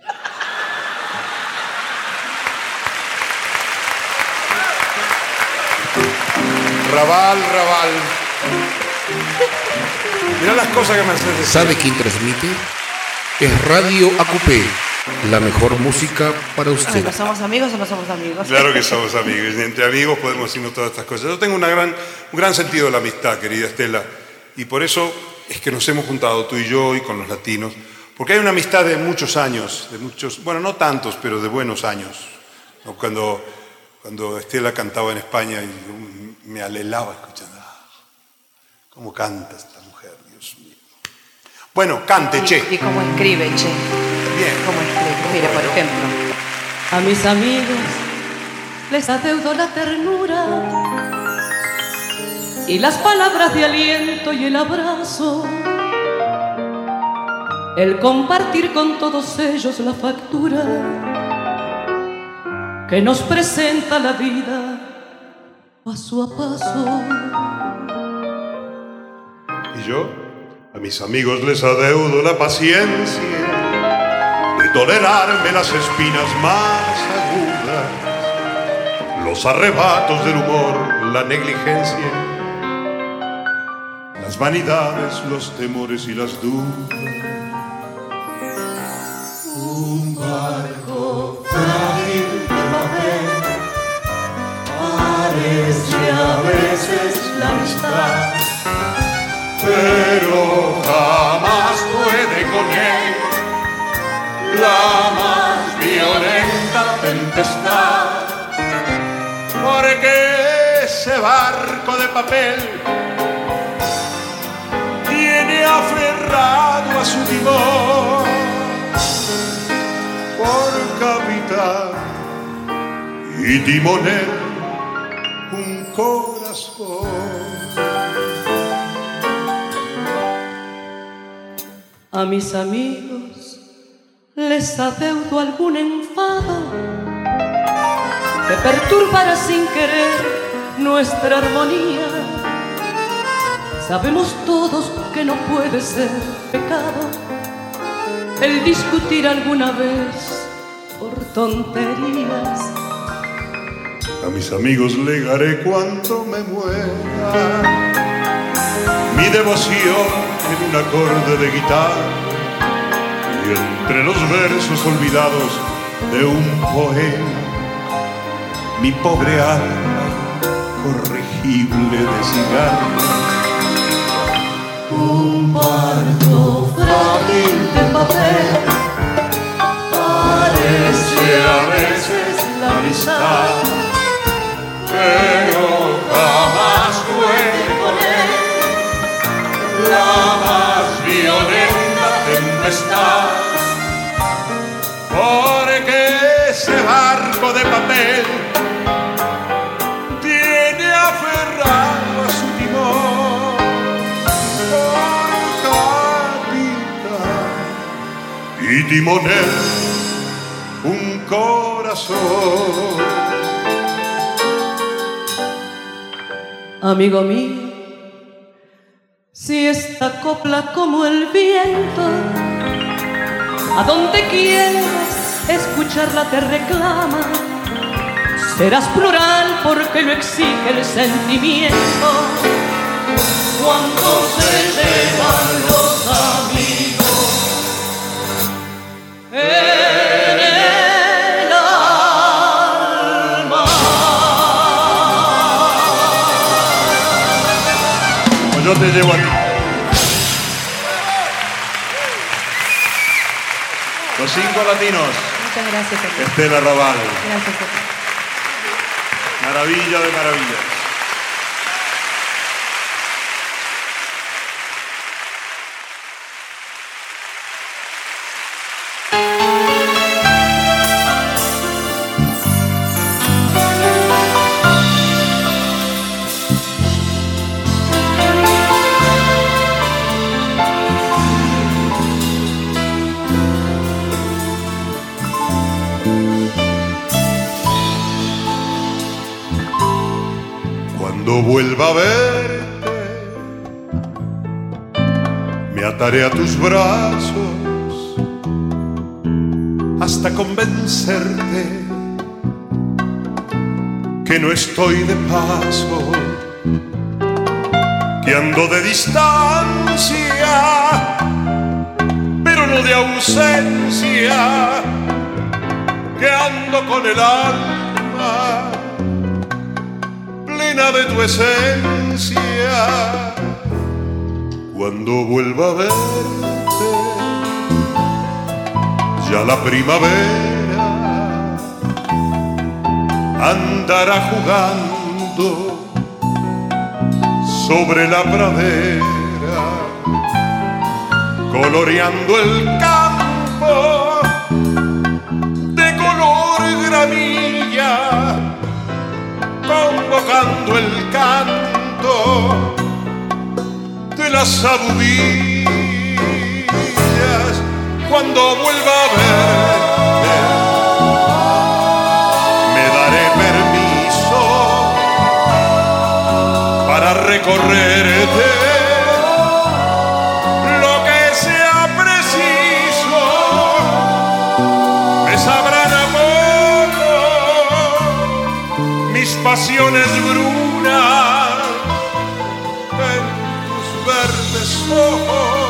Raval. Mirá las cosas que me haces decir. ¿Sabe quién transmite? Es Radio AQP, la mejor música para usted. ¿No somos amigos o no somos amigos? Claro que somos amigos, y entre amigos podemos decirnos todas estas cosas. Yo tengo un gran sentido de la amistad, querida Estela, y por eso es que nos hemos juntado tú y yo y con los latinos, porque hay una amistad de muchos años, bueno, no tantos, pero de buenos años. Cuando Estela cantaba en España, y me alelaba escuchando, ¿cómo canta esta mujer, Dios mío? Bueno, cante, che. Y cómo escribe, che. Bien. Cómo escribe. Mire, por ejemplo. A mis amigos les adeudo la ternura y las palabras de aliento y el abrazo, el compartir con todos ellos la factura que nos presenta la vida paso a paso. Y yo, a mis amigos les adeudo la paciencia de tolerarme las espinas más agudas, los arrebatos del humor, la negligencia, las vanidades, los temores y las dudas. Un barco frágil de papel parece a veces la amistad, pero jamás puede con él la más violenta tempestad, porque ese barco de papel tiene aferrado a su timón por capitán y timonel un corazón. A mis amigos les adeudo algún enfado que perturbará sin querer nuestra armonía. Sabemos todos que no puede ser pecado el discutir alguna vez por tonterías. A mis amigos legaré cuanto me muera, mi devoción en un acorde de guitarra y entre los versos olvidados de un poema, mi pobre alma incorregible de cigarro. Un barco frágil de papel parece a veces la amistad, pero jamás puede con él la más violenta tempestad, porque ese barco de papel tiene aferrado a su timón por capitán y timonel un corazón. Amigo mío, si esta copla como el viento, a donde quieras escucharla te reclama, serás plural porque lo exige el sentimiento. Cuando se llevan los amigos en el alma. Pues yo te llevo a ti. Los 5 latinos. Muchas gracias. Estela Raval. Gracias. Maravilla de maravillas. Cuando vuelva a verte, me ataré a tus brazos hasta convencerte que no estoy de paso, que ando de distancia, pero no de ausencia, que ando con el alma plena de tu esencia. Cuando vuelva a verte, ya la primavera andará jugando sobre la pradera, coloreando el campo de color gramilla, convocando el canto de las abubillas. Cuando vuelva a verte, me daré permiso para recorrerte lo que sea preciso. Me sabrán amor mis pasiones brunas en tus verdes ojos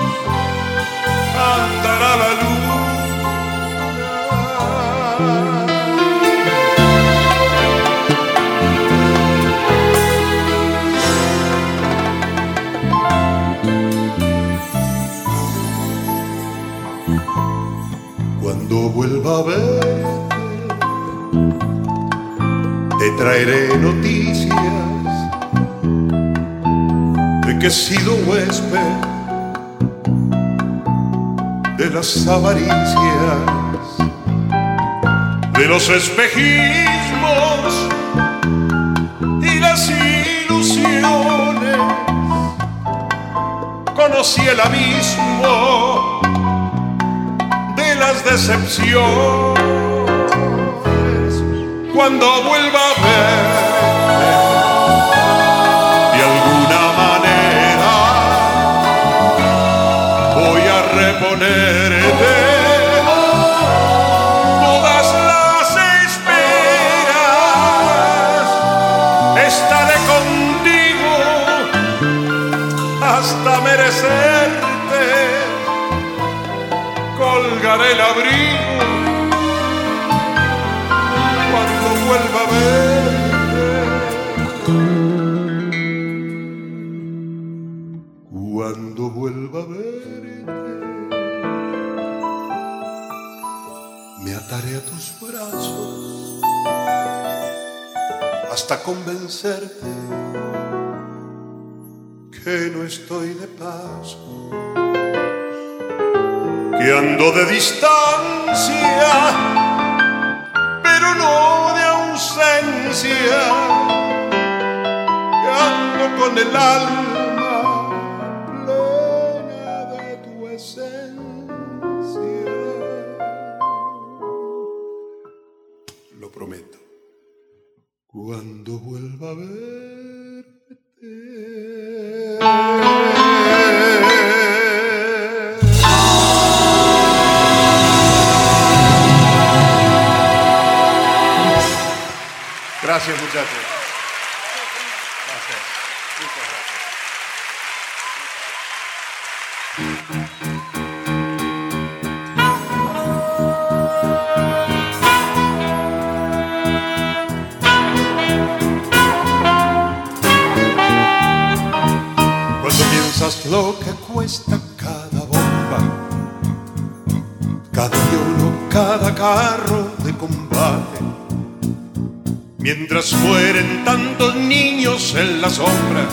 andará la luna. Cuando vuelva a verte, te traeré noticias de que he sido huésped de las avaricias, de los espejismos y las ilusiones. Conocí el abismo de las decepciones. Cuando vuelva a verte, de alguna manera voy a reponerte todas las esperas. Estaré contigo hasta merecerte, colgaré el abrigo cuando vuelva a verte. Cuando vuelva a verte, me ataré a tus brazos hasta convencerte que no estoy de paso, que ando de distancia, pero no de ausencia, que ando con el alma plena de tu esencia. Lo prometo. Cuando vuelva a verte, gracias, muchachos. Gracias. Muchas gracias. Cuando piensas lo que cuesta cada bomba, cada avión o cada carro de combate, mientras mueren tantos niños en la sombra,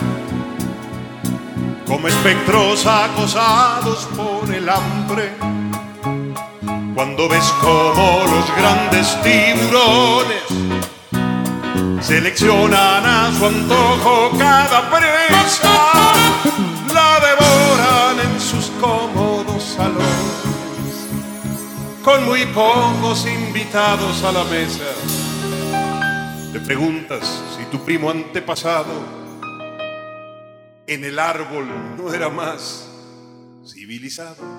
como espectros acosados por el hambre. Cuando ves como los grandes tiburones seleccionan a su antojo cada presa, la devoran en sus cómodos salones, con muy pocos invitados a la mesa. Te preguntas si tu primo antepasado en el árbol no era más civilizado.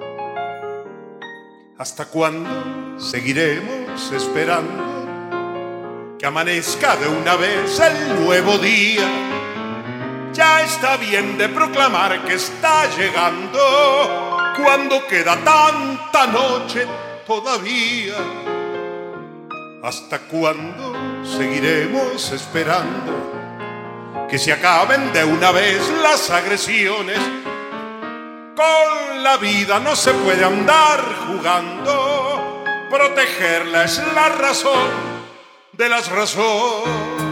¿Hasta cuándo seguiremos esperando que amanezca de una vez el nuevo día? Ya está bien de proclamar que está llegando, cuando queda tanta noche todavía. ¿Hasta cuándo seguiremos esperando que se acaben de una vez las agresiones? Con la vida no se puede andar jugando, protegerla es la razón de las razones.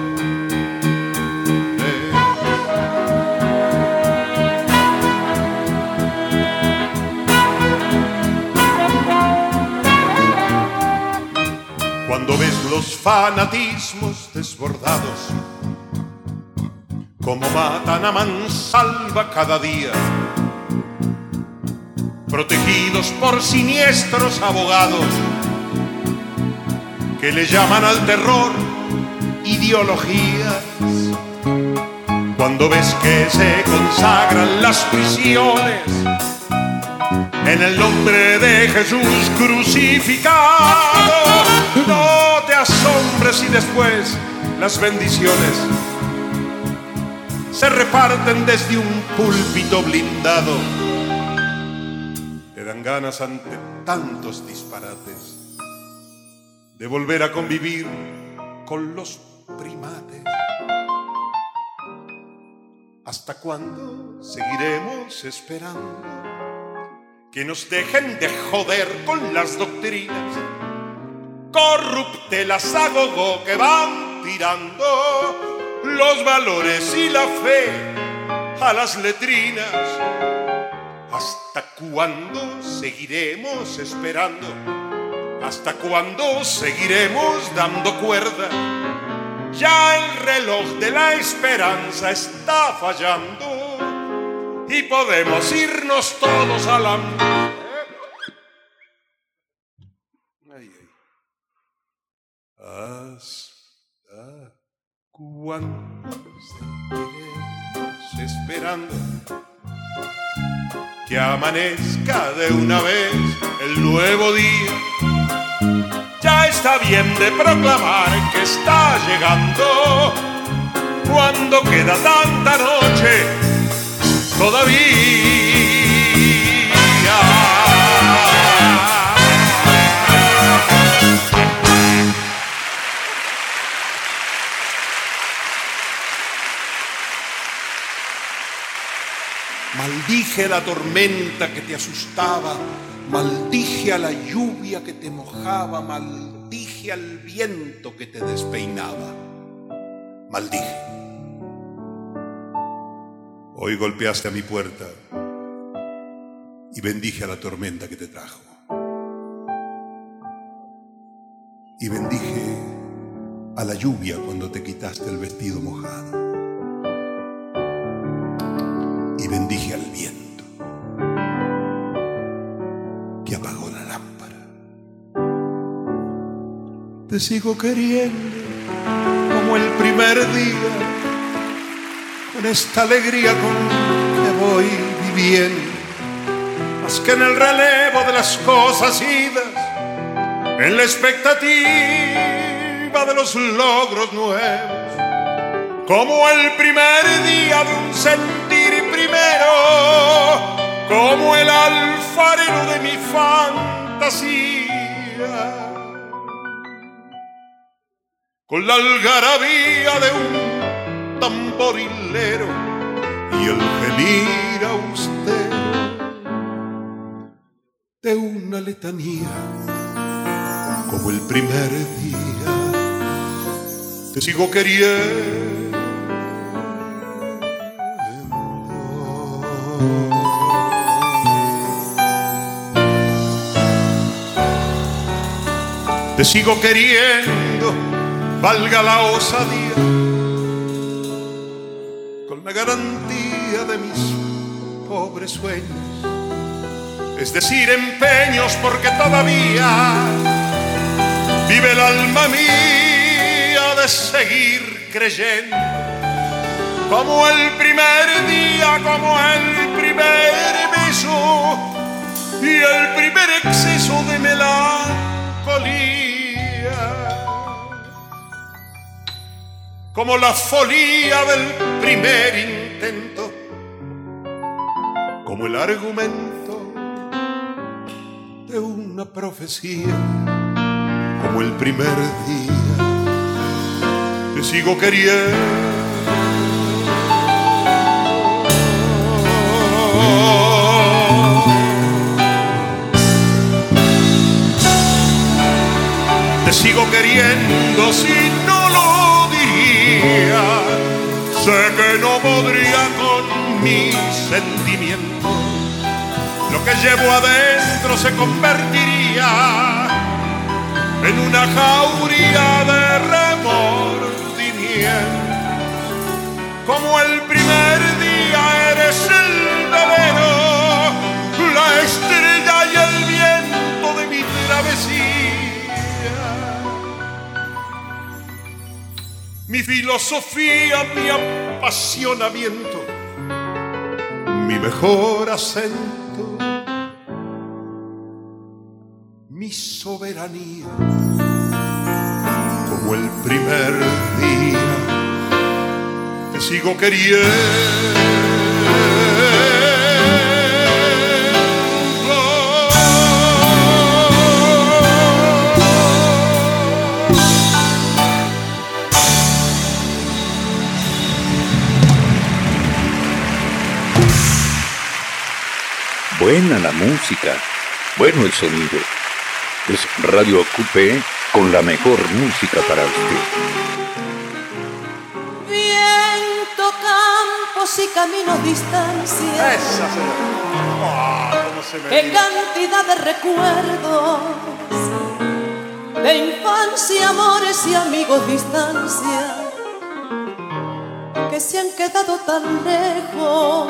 Cuando ves los fanatismos desbordados, como matan a mansalva cada día, protegidos por siniestros abogados que le llaman al terror ideologías. Cuando ves que se consagran las prisiones en el nombre de Jesús crucificado, no te asombres si después las bendiciones se reparten desde un púlpito blindado. Te dan ganas ante tantos disparates de volver a convivir con los primates. ¿Hasta cuándo seguiremos esperando que nos dejen de joder con las doctrinas corruptelas a gogo que van tirando los valores y la fe a las letrinas? ¿Hasta cuándo seguiremos esperando? ¿Hasta cuándo seguiremos dando cuerda? Ya el reloj de la esperanza está fallando y podemos irnos todos a la... ¿Hasta cuándo seguiremos esperando que amanezca de una vez el nuevo día? Ya está bien de proclamar que está llegando, cuando queda tanta noche todavía. Maldije la tormenta que te asustaba, maldije a la lluvia que te mojaba, maldije al viento que te despeinaba. Maldije. Hoy golpeaste a mi puerta y bendije a la tormenta que te trajo. Y bendije a la lluvia cuando te quitaste el vestido mojado. Y bendije al viento que apagó la lámpara. Te sigo queriendo como el primer día, con esta alegría con que voy viviendo, más que en el relevo de las cosas idas, en la expectativa de los logros nuevos, como el primer día de un sentir primero, como el alfarero de mi fantasía, con la algarabía de un tamborilero y el gemir austero de una letanía, como el primer día te sigo queriendo. Te sigo queriendo, valga la osadía, con la garantía de mis pobres sueños, es decir, empeños, porque todavía vive el alma mía de seguir creyendo, como el primer día, como el primer beso y el primer exceso de melancolía, como la folía del primer intento, como el argumento de una profecía, como el primer día. Te sigo queriendo. Te sigo queriendo, si no lo diría, sé que no podría con mis sentimientos. Lo que llevo adentro se convertiría en una jauría de remordimiento. Como el primer día eres el velero, la estrella y el viento de mi travesía. Mi filosofía, mi apasionamiento, mi mejor acento, mi soberanía, como el primer día. Te sigo queriendo. Buena la música, bueno el sonido. Es Radio Coupé con la mejor música para usted. Viento, campos y caminos, distancia. Esa señora. ¿Cómo se me Qué viene? cantidad de recuerdos, de infancia, amores y amigos, distancia, que se han quedado tan lejos.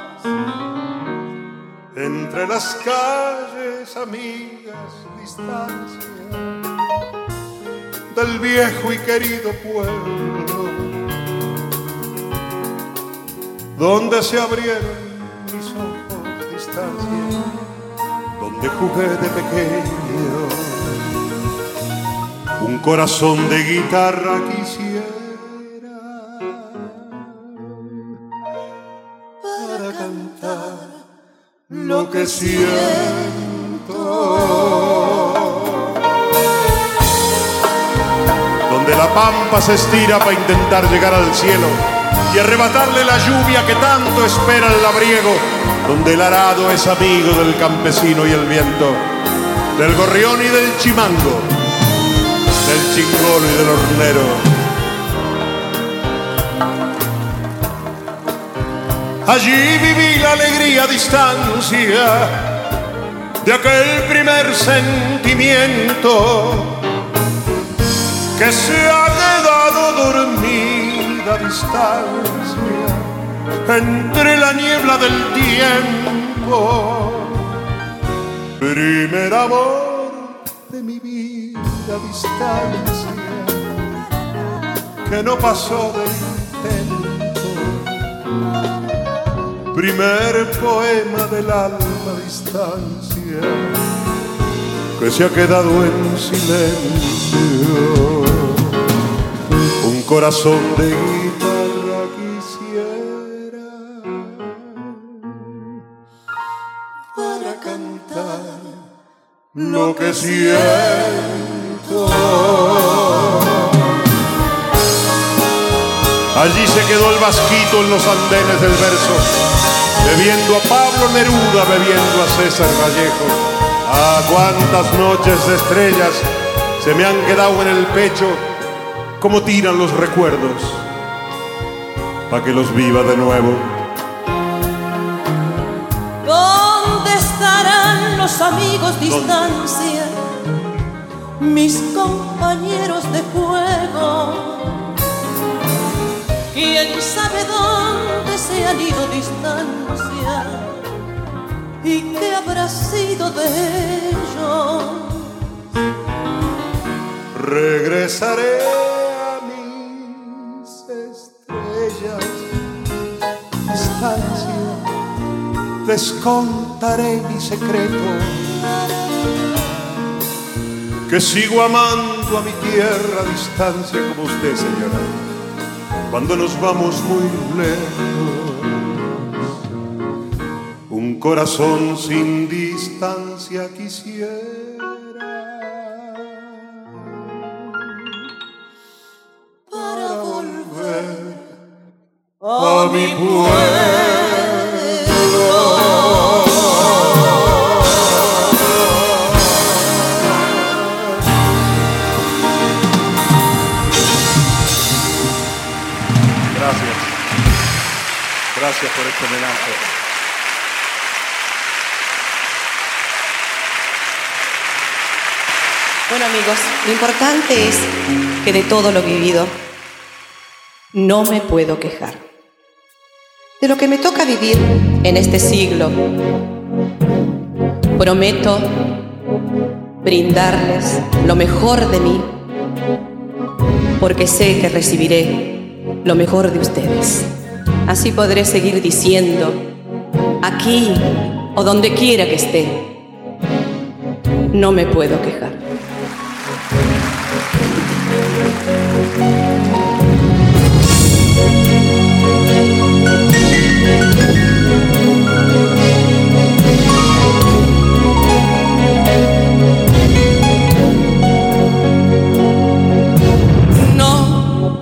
Entre las calles, amigas, distancia del viejo y querido pueblo, donde se abrieron mis ojos, distancia, donde jugué de pequeño. Un corazón de guitarra quisiera para cantar lo que siento. Donde la pampa se estira para intentar llegar al cielo y arrebatarle la lluvia que tanto espera el labriego. Donde el arado es amigo del campesino y el viento, del gorrión y del chimango, del chingolo y del hornero. Allí viví la alegría a distancia de aquel primer sentimiento que se ha quedado dormida a distancia entre la niebla del tiempo. Primer amor de mi vida a distancia que no pasó del intento. Primer poema del alma a distancia que se ha quedado en silencio. Un corazón de guitarra quisiera para cantar lo que siento. Allí se quedó el vasquito en los andenes del verso, bebiendo a Pablo Neruda, bebiendo a César Vallejo. Ah, cuántas noches de estrellas se me han quedado en el pecho cómo tiran los recuerdos pa' que los viva de nuevo. ¿Dónde estarán los amigos distancia? Mis compañeros de juego. ¿Quién sabe dónde se han ido distancia? ¿Y qué habrá sido de ellos? Regresaré a mis estrellas, distancia, les contaré mi secreto, que sigo amando a mi tierra a distancia como usted, señora, cuando nos vamos muy lejos. Un corazón sin distancia quisiera para volver a mi pueblo. Gracias por este homenaje. Bueno, amigos, lo importante es que de todo lo vivido no me puedo quejar. De lo que me toca vivir en este siglo, prometo brindarles lo mejor de mí, porque sé que recibiré lo mejor de ustedes. Así podré seguir diciendo, aquí o donde quiera que esté, no me puedo quejar. No,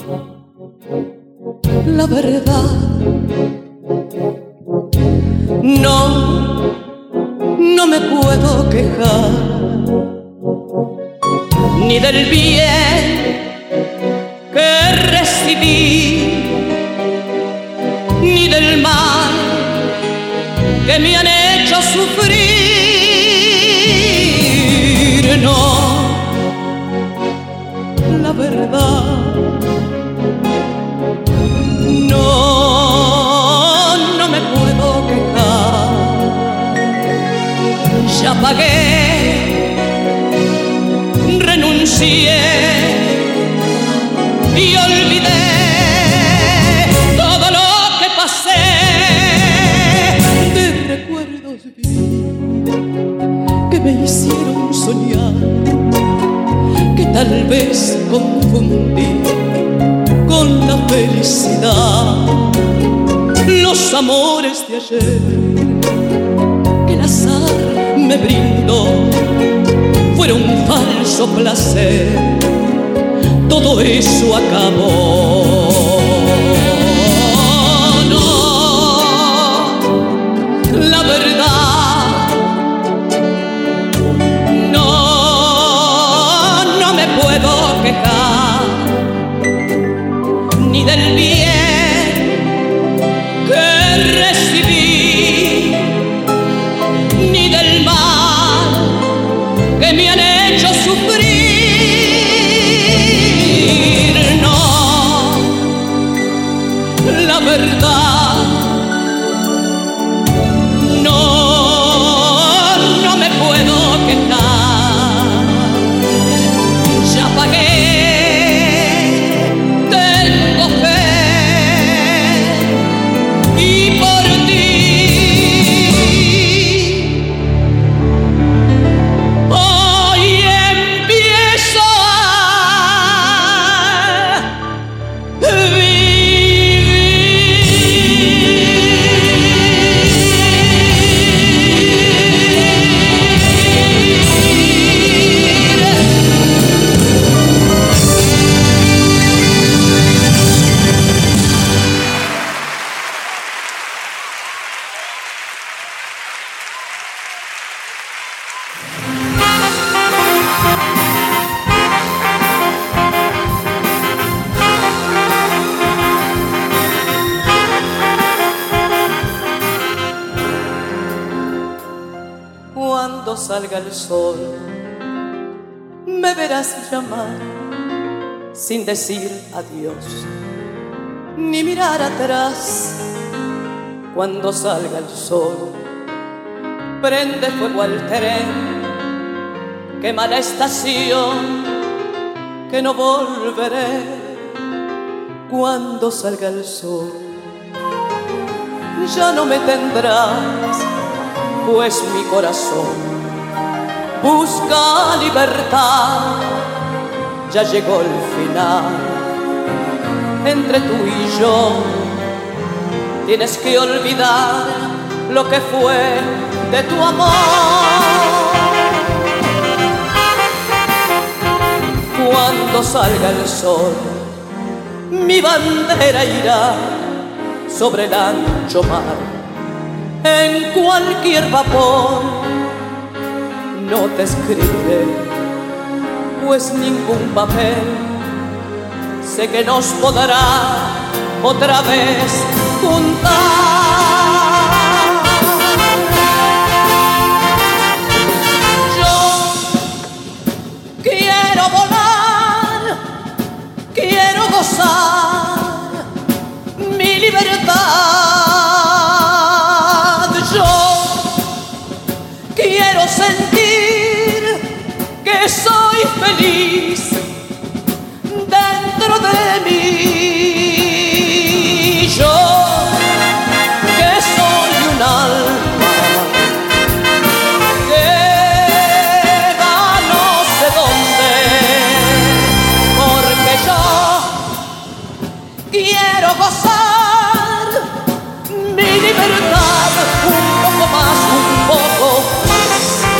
la verdad, no me puedo quejar, ni del bien que recibí, ni del mal que me han hecho sufrir. No, la verdad, no me puedo quejar. Ya pagué, renuncié y olvidé todo lo que pasé. De recuerdos vi que me hicieron soñar, que tal vez confundí con la felicidad. Los amores de ayer que el azar me brindó fueron un falso placer. Todo eso acabó. No, la verdad, no me puedo quejar, ni del bien que recibí, ni del mal que me han hecho sufrir. La verdad, no Cuando salga el sol, me verás llamar sin decir adiós, ni mirar atrás. Cuando salga el sol, prende fuego al tren, quema la estación, que no volveré. Cuando salga el sol, ya no me tendrás, pues mi corazón busca libertad. Ya llegó el final, entre tú y yo tienes que olvidar lo que fue de tu amor. Cuando salga el sol, mi bandera irá sobre el ancho mar, en cualquier vapor. No te escribiré, pues ningún papel sé que nos podrá otra vez juntar. Yo quiero volar, quiero gozar mi libertad. Yo quiero sentir que soy feliz dentro de mí. Yo que soy un alma que va no sé dónde, porque yo quiero gozar mi libertad un poco más, un poco más.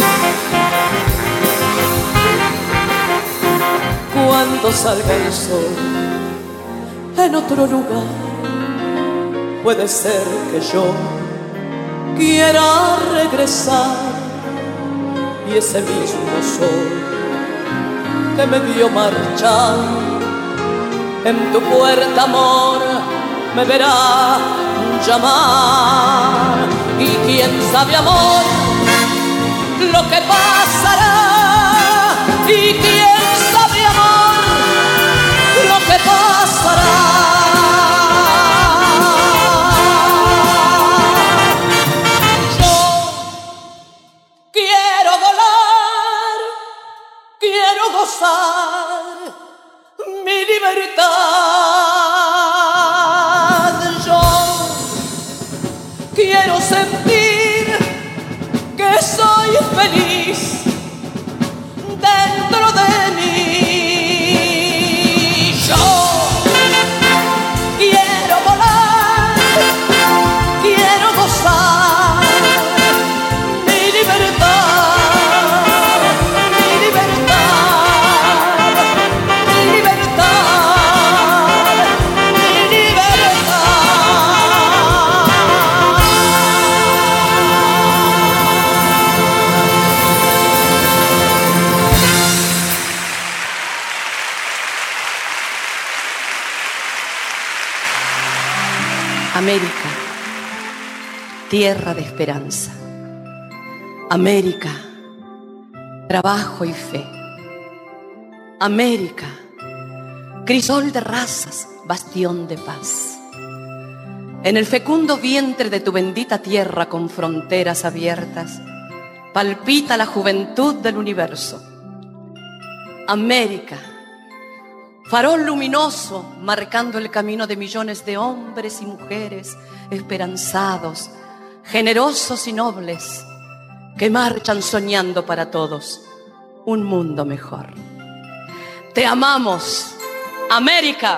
Cuando salga el sol en otro lugar, puede ser que yo quiera regresar, y ese mismo sol que me vio marchar en tu puerta, amor, me verá llamar. Y quién sabe, amor, lo que pasará. Y quién sabe, amor, lo que pasará. Yo quiero volar, quiero gozar mi libertad. Yo quiero sentir que soy feliz dentro de mí. Yo quiero volar, quiero gozar mi libertad, mi libertad, mi libertad, mi libertad. América, tierra de esperanza. América, trabajo y fe. América, crisol de razas, bastión de paz. En el fecundo vientre de tu bendita tierra, con fronteras abiertas, palpita la juventud del universo. América, farol luminoso marcando el camino de millones de hombres y mujeres esperanzados, generosos y nobles, que marchan soñando para todos un mundo mejor. Te amamos, América.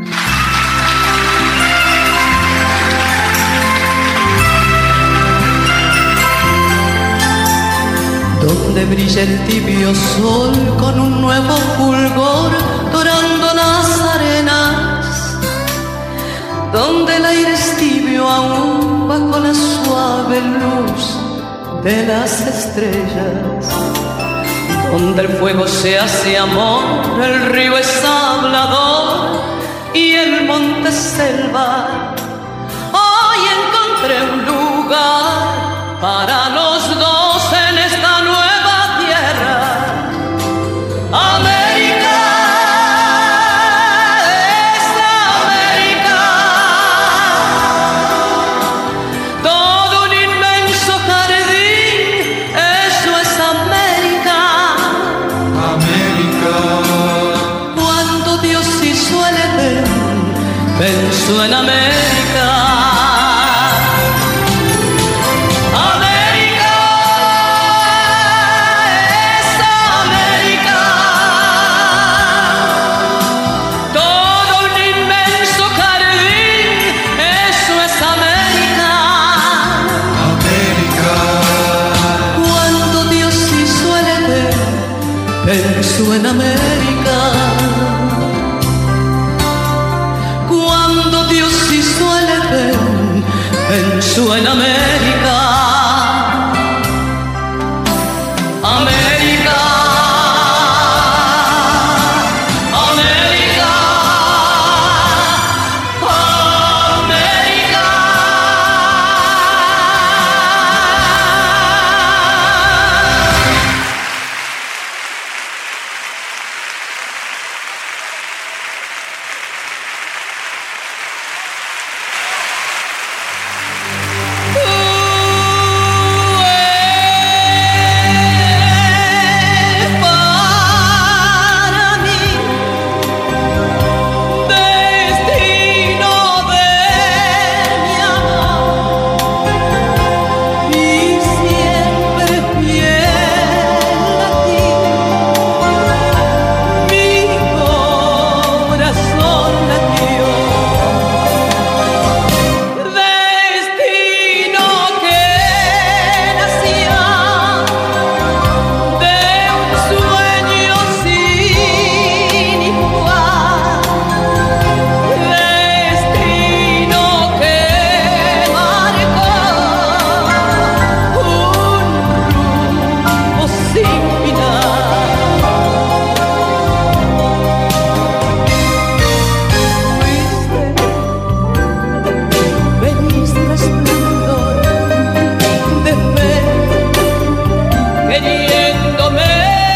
Donde brilla el tibio sol con un nuevo fulgor dorando las arenas, donde el aire es tibio aún bajo la suave luz de las estrellas, donde el fuego se hace amor, el río es hablador y el monte es selva. Hoy encontré un lugar para los dos en esta nueva pienso en América. América es América, todo un inmenso jardín, eso es América. América. Cuando Dios hizo el Edén, pensó en América. Cuando Dios hizo el Edén, pensó en América. América, América, América. Para mí, destino de mi amor, y siempre fiel a ti, mi corazón latió. Destino que nacía de un sueño sin igual, destino que marcó un rumbo sin final. Fuiste feliz resplandor de fe, queriéndome.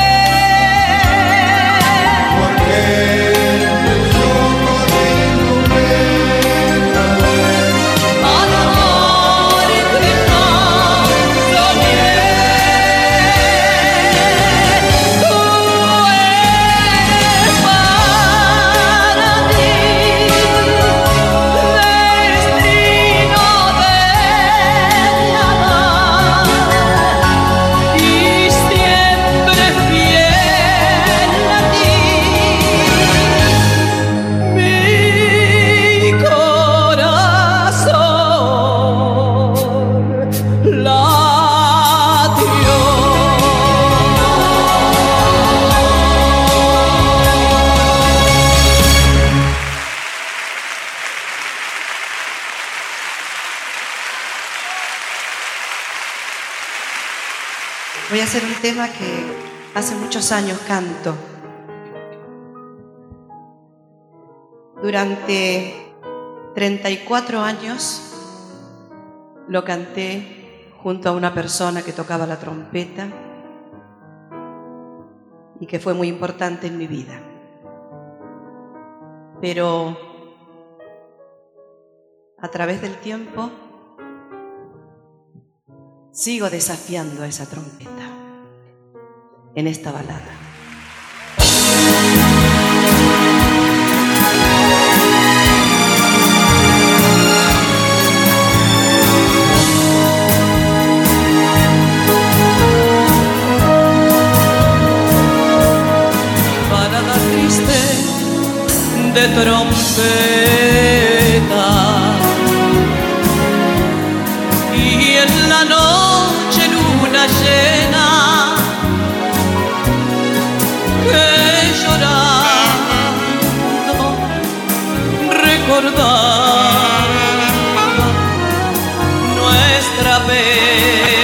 Porque tus ojos Al amor que no soñé, tú eres para mí destino de mi amor, y siempre fiel a ti, mi corazón latió. Voy a hacer un tema que hace muchos años canto. Durante 34 años lo canté junto a una persona que tocaba la trompeta y que fue muy importante en mi vida. Pero a través del tiempo sigo desafiando a esa trompeta en esta balada. Balada triste de trompeta, y en la noche luna llena que llorando recordaba nuestra pena.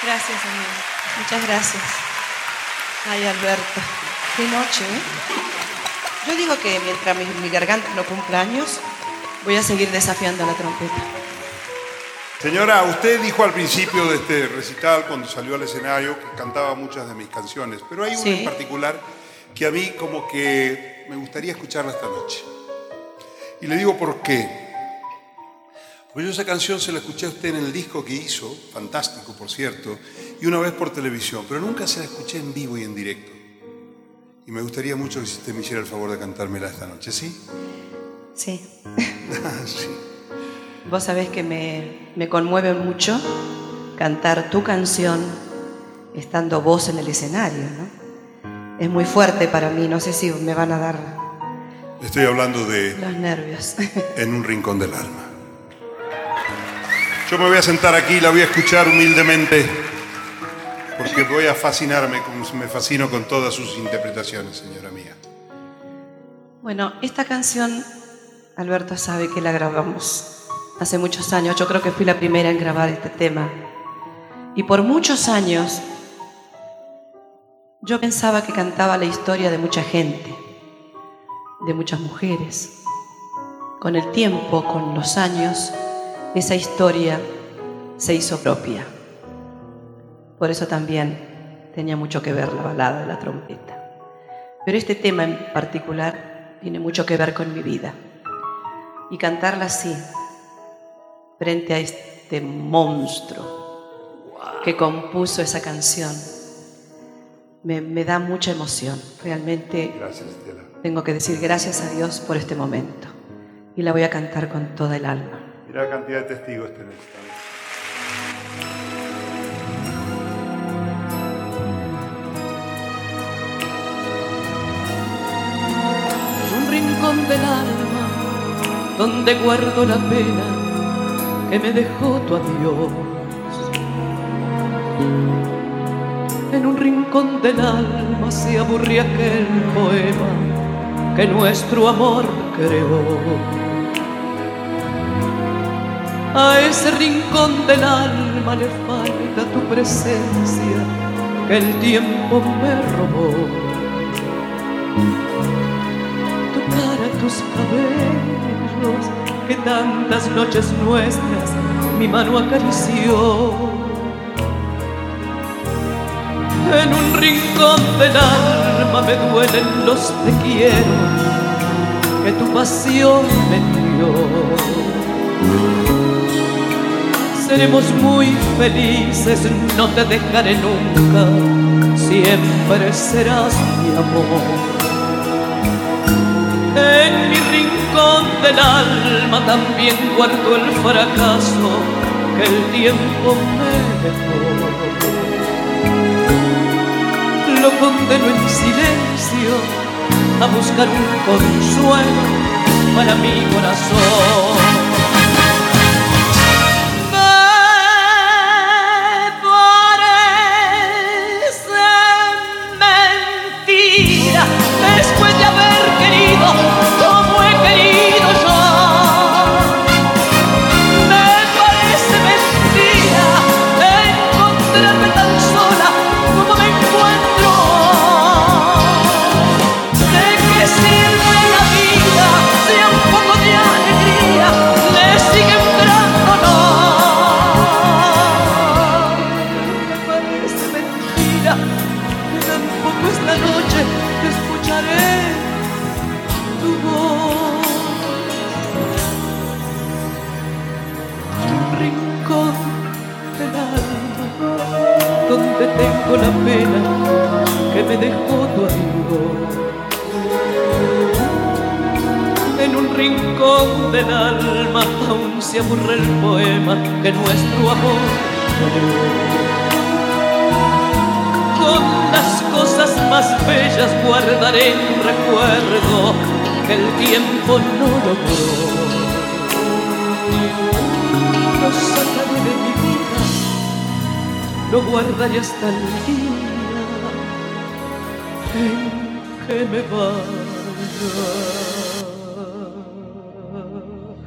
Gracias, amigo. Muchas gracias. Ay, Alberto, qué noche, ¿eh? Yo digo que mientras mi garganta no cumpla años, voy a seguir desafiando la trompeta. Señora, usted dijo al principio de este recital, cuando salió al escenario, que cantaba muchas de mis canciones, pero hay una en particular que a mí como que me gustaría escucharla esta noche. Y le digo por qué. Porque yo esa canción se la escuché a usted en el disco que hizo, fantástico por cierto, y una vez por televisión, pero nunca se la escuché en vivo y en directo. Y me gustaría mucho que usted me hiciera el favor de cantármela esta noche, ¿sí? Sí. Sí. Vos sabés que me conmueve mucho cantar tu canción estando vos en el escenario, ¿no? Es muy fuerte para mí, no sé si me van a dar... Estoy hablando de... los nervios. En un rincón del alma. Yo me voy a sentar aquí y la voy a escuchar humildemente porque voy a fascinarme como me fascino con todas sus interpretaciones, señora mía. Bueno, esta canción, Alberto sabe que la grabamos hace muchos años. Yo creo que fui la primera en grabar este tema. Y por muchos años yo pensaba que cantaba la historia de mucha gente, de muchas mujeres. Con el tiempo, con los años, esa historia se hizo propia. Por eso también tenía mucho que ver la balada de la trompeta. Pero este tema en particular tiene mucho que ver con mi vida. Y cantarla así, frente a este monstruo que compuso esa canción, me da mucha emoción. Realmente Gracias, Estela. tengo que decir gracias a Dios por este momento. Y la voy a cantar con toda el alma. Mira la cantidad de testigos tenés. Un rincón del alma donde guardo la pena que me dejó tu adiós. En un rincón del alma se aburría aquel poema que nuestro amor creó. A ese rincón del alma le falta tu presencia que el tiempo me robó. Tu cara, tus cabellos, que tantas noches nuestras mi mano acarició. En un rincón del alma me duelen los te quiero que tu pasión me dio. Seremos muy felices, no te dejaré nunca, siempre serás mi amor. En mi rincón del alma también guardo el fracaso que el tiempo me dejó. Lo condeno en silencio a buscar un consuelo para mi corazón. Después de haber querido como he querido yo, me parece mentira encontrarme tan sola como me encuentro. ¿De qué sirve la vida si a un poco de alegría le sigue entrando? No, me parece mentira que tampoco esta noche escucharé tu voz. Un rincón del alma donde tengo la pena que me dejó tu amigo. En un rincón del alma aún se aburre el poema que nuestro amor creó. Con las cosas más bellas guardaré un recuerdo que el tiempo no logró. Lo sacaré de mi vida, lo guardaré hasta el día en que me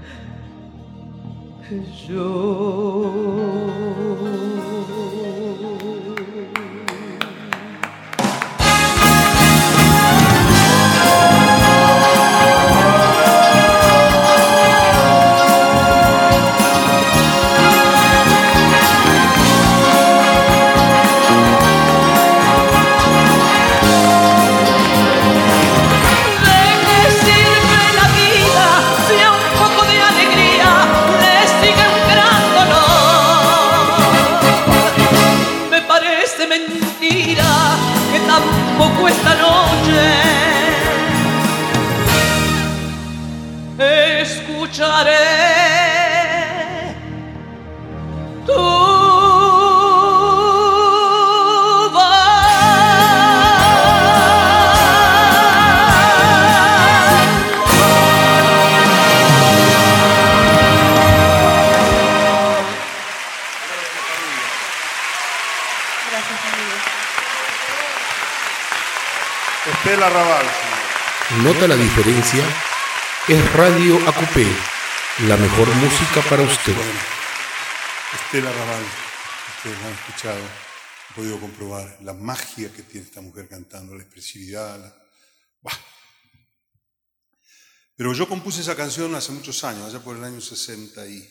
vaya yo. Gracias, amigo. Estela Raval, señor. Nota la diferencia. Es Radio ACUPE, la mejor música para usted. Bueno, Estela Raval, ustedes lo han escuchado, han podido comprobar la magia que tiene esta mujer cantando, la expresividad. ¡Bah! Pero yo compuse esa canción hace muchos años, allá por el año 60 y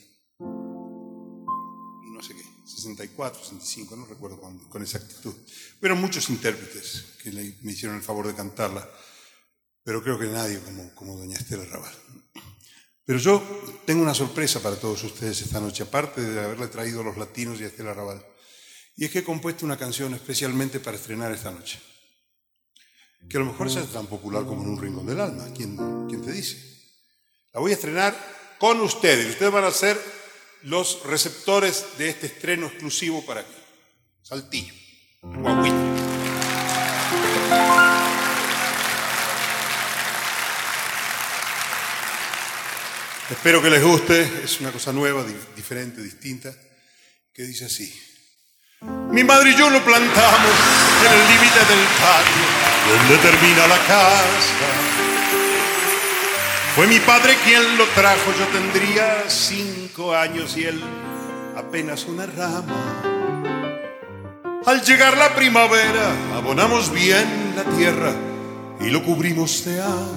no sé qué, 64, 65, no recuerdo con exactitud. Fueron muchos intérpretes que me hicieron el favor de cantarla, pero creo que nadie como doña Estela Raval. Pero yo tengo una sorpresa para todos ustedes esta noche, aparte de haberle traído a los latinos y a Estela Raval. Y es que he compuesto una canción especialmente para estrenar esta noche, que a lo mejor sea tan popular como En un rincón del alma. ¿Quién te dice? La voy a estrenar con ustedes. Ustedes van a ser los receptores de este estreno exclusivo para aquí. Saltillo, Guaguita. Espero que les guste. Es una cosa nueva, diferente, distinta, que dice así. Mi madre y yo lo plantamos en el límite del patio donde termina la casa. Fue mi padre quien lo trajo, yo tendría 5 años y él apenas una rama. Al llegar la primavera abonamos bien la tierra y lo cubrimos de agua.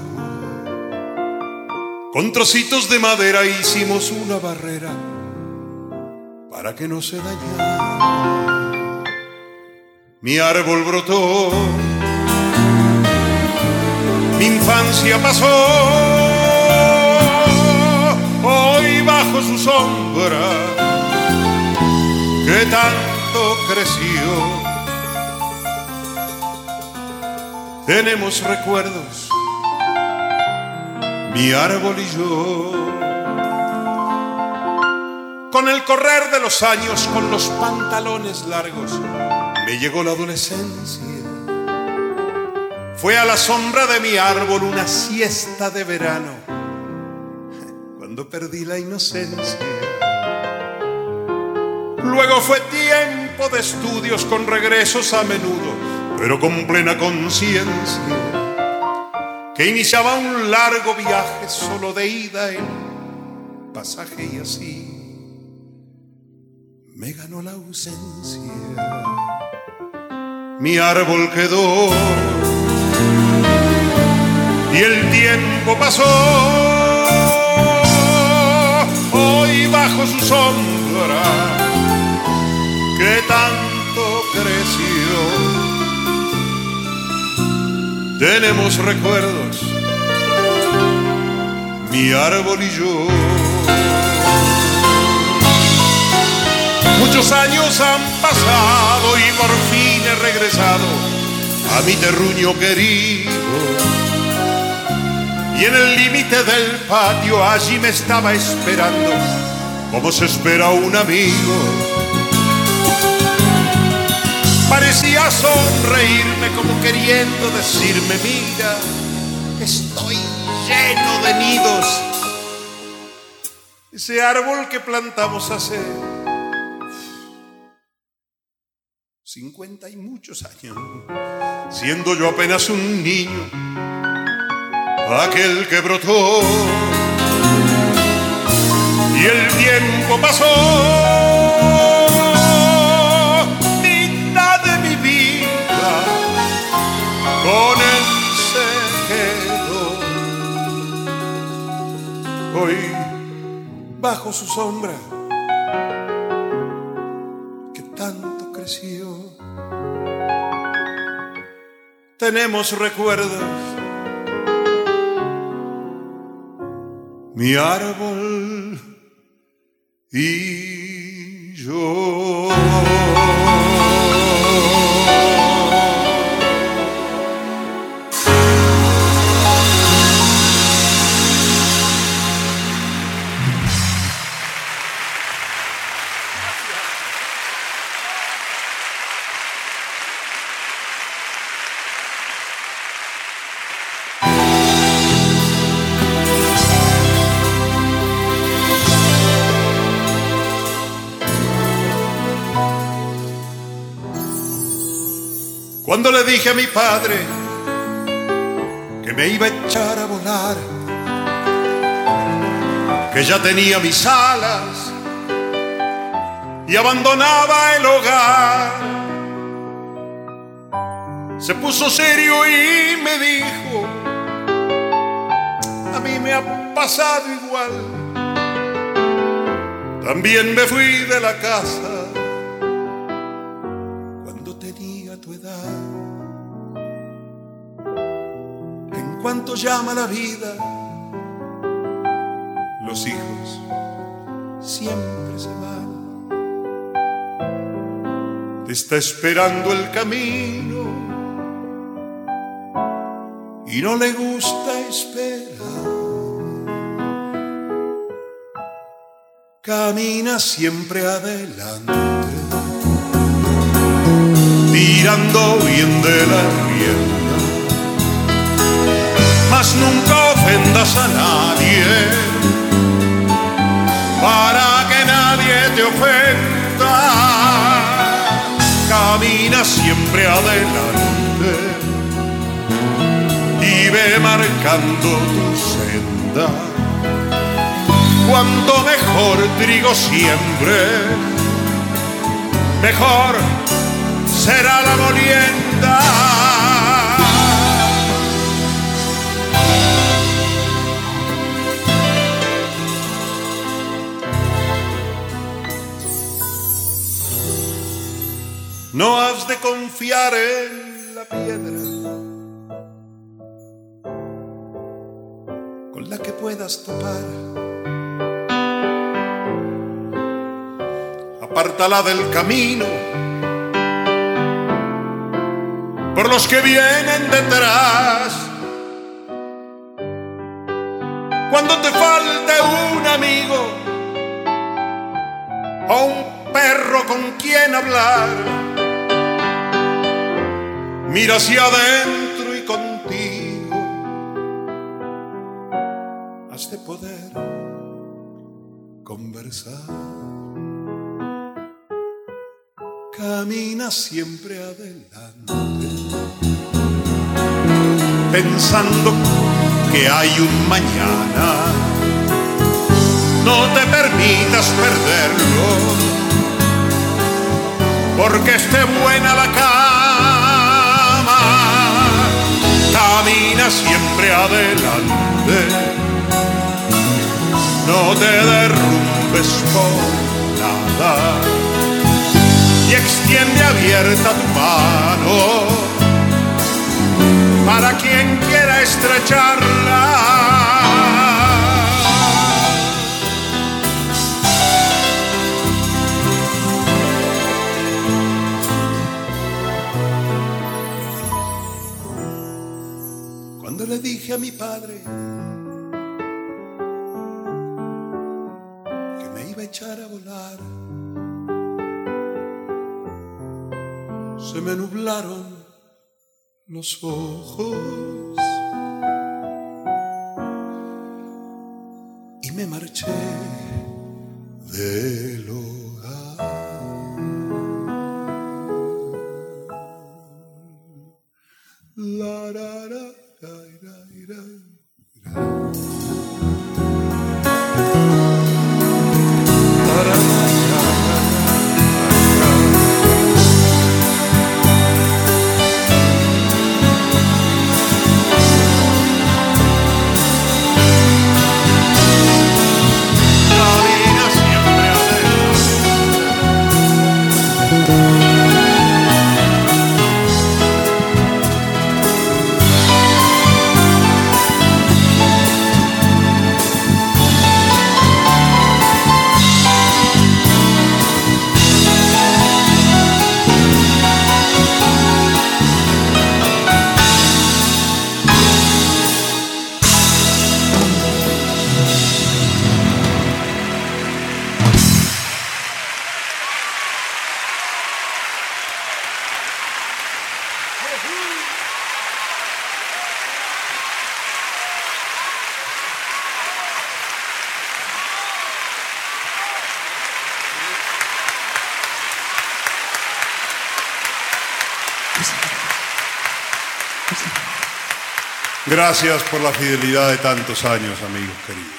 Con trocitos de madera hicimos una barrera para que no se dañara. Mi árbol brotó, mi infancia pasó, hoy bajo su sombra que tanto creció. Tenemos recuerdos, mi árbol y yo. Con el correr de los años, con los pantalones largos, me llegó la adolescencia. Fue a la sombra de mi árbol una siesta de verano, cuando perdí la inocencia. Luego fue tiempo de estudios con regresos a menudo, pero con plena conciencia, que iniciaba un largo viaje solo de ida en pasaje y así me ganó la ausencia. Mi árbol quedó y el tiempo pasó, hoy bajo su sombra que tanto creció. Tenemos recuerdos, mi árbol y yo. Muchos años han pasado y por fin he regresado a mi terruño querido. Y en el límite del patio allí me estaba esperando, como se espera un amigo. Parecía sonreírme como queriendo decirme, mira, estoy lleno de nidos. Ese árbol que plantamos hace 50 y muchos años, siendo yo apenas un niño, aquel que brotó, y el tiempo pasó, mitad de mi vida con él se quedó. Hoy bajo su sombra que tanto creció, tenemos recuerdos, mi árbol y yo. Cuando le dije a mi padre que me iba a echar a volar, que ya tenía mis alas y abandonaba el hogar, se puso serio y me dijo: a mí me ha pasado igual, también me fui de la casa cuando tenía tu edad. En cuanto llama la vida, los hijos siempre se van. Te está esperando el camino y no le gusta esperar. Camina siempre adelante, tirando bien de la rienda, mas nunca ofendas a nadie, para que nadie te ofenda. Camina siempre adelante y ve marcando tu senda. Cuanto mejor trigo siempre, mejor será la molienda. No has de confiar en la piedra con la que puedas topar. Apártala del camino por los que vienen detrás. Cuando te falte un amigo o un perro con quien hablar, mira hacia adentro y contigo has de poder conversar. Camina siempre adelante, pensando que hay un mañana. No te permitas perderlo, porque esté buena la cama. Camina siempre adelante, no te derrumbes por nada, y extiende abierta tu mano para quien quiera estrecharla. Cuando le dije a mi padre que me iba a echar a volar, se me nublaron los ojos y me marché del hogar. La, la, la, la, la, la. Gracias por la fidelidad de tantos años, amigos queridos.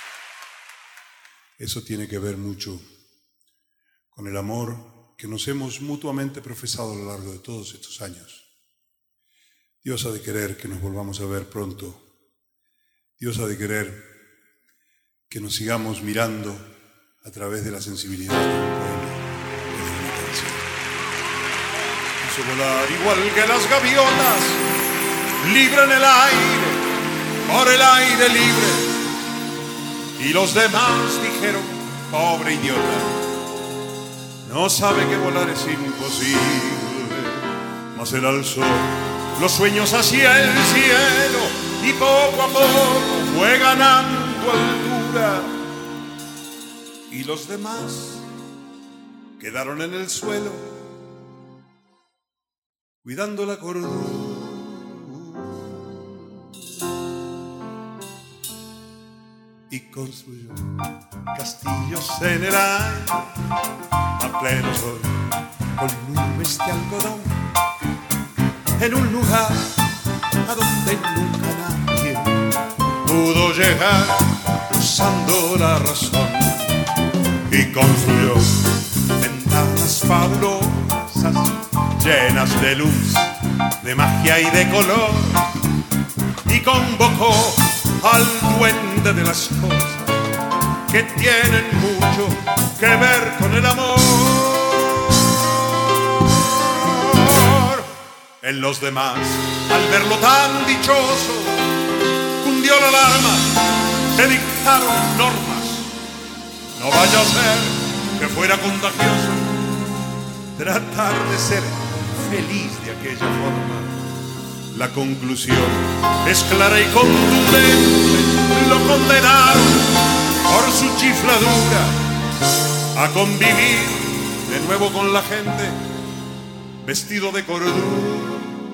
Eso tiene que ver mucho con el amor que nos hemos mutuamente profesado a lo largo de todos estos años. Dios ha de querer que nos volvamos a ver pronto. Dios ha de querer que nos sigamos mirando a través de la sensibilidad de un poema y de una canción. Hizo volar igual que las gaviotas, libre en el aire, por el aire libre. Y los demás dijeron, pobre idiota, no sabe que volar es imposible. Mas él alzó los sueños hacia el cielo y poco a poco fue ganando altura. Y los demás quedaron en el suelo cuidando la cordura. Y construyó castillos en el aire a pleno sol con nubes de algodón, en un lugar a donde nunca nadie pudo llegar usando la razón. Y construyó ventanas fabulosas llenas de luz, de magia y de color, y convocó al duende de las cosas que tienen mucho que ver con el amor. En los demás, al verlo tan dichoso, cundió la alarma, se dictaron normas. No vaya a ser que fuera contagioso tratar de ser feliz de aquella forma. La conclusión es clara y contundente, lo condenaron por su chifladura a convivir de nuevo con la gente vestido de cordura.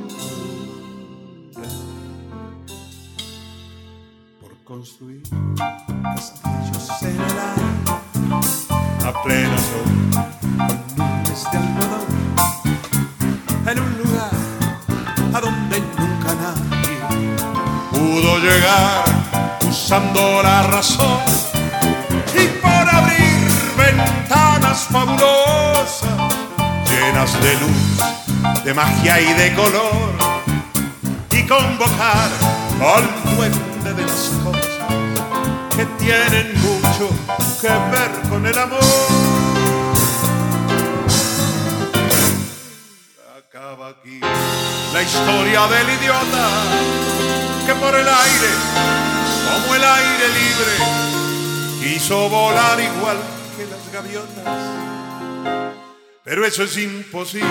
Por construir castillos en el aire a pleno sol con nubes de algodón, en un lugar a donde nunca nadie pudo llegar usando la razón, y por abrir ventanas fabulosas llenas de luz, de magia y de color, y convocar al duende de las cosas que tienen mucho que ver con el amor. Acaba aquí la historia del idiota que por el aire, como el aire libre, quiso volar igual que las gaviotas. Pero eso es imposible.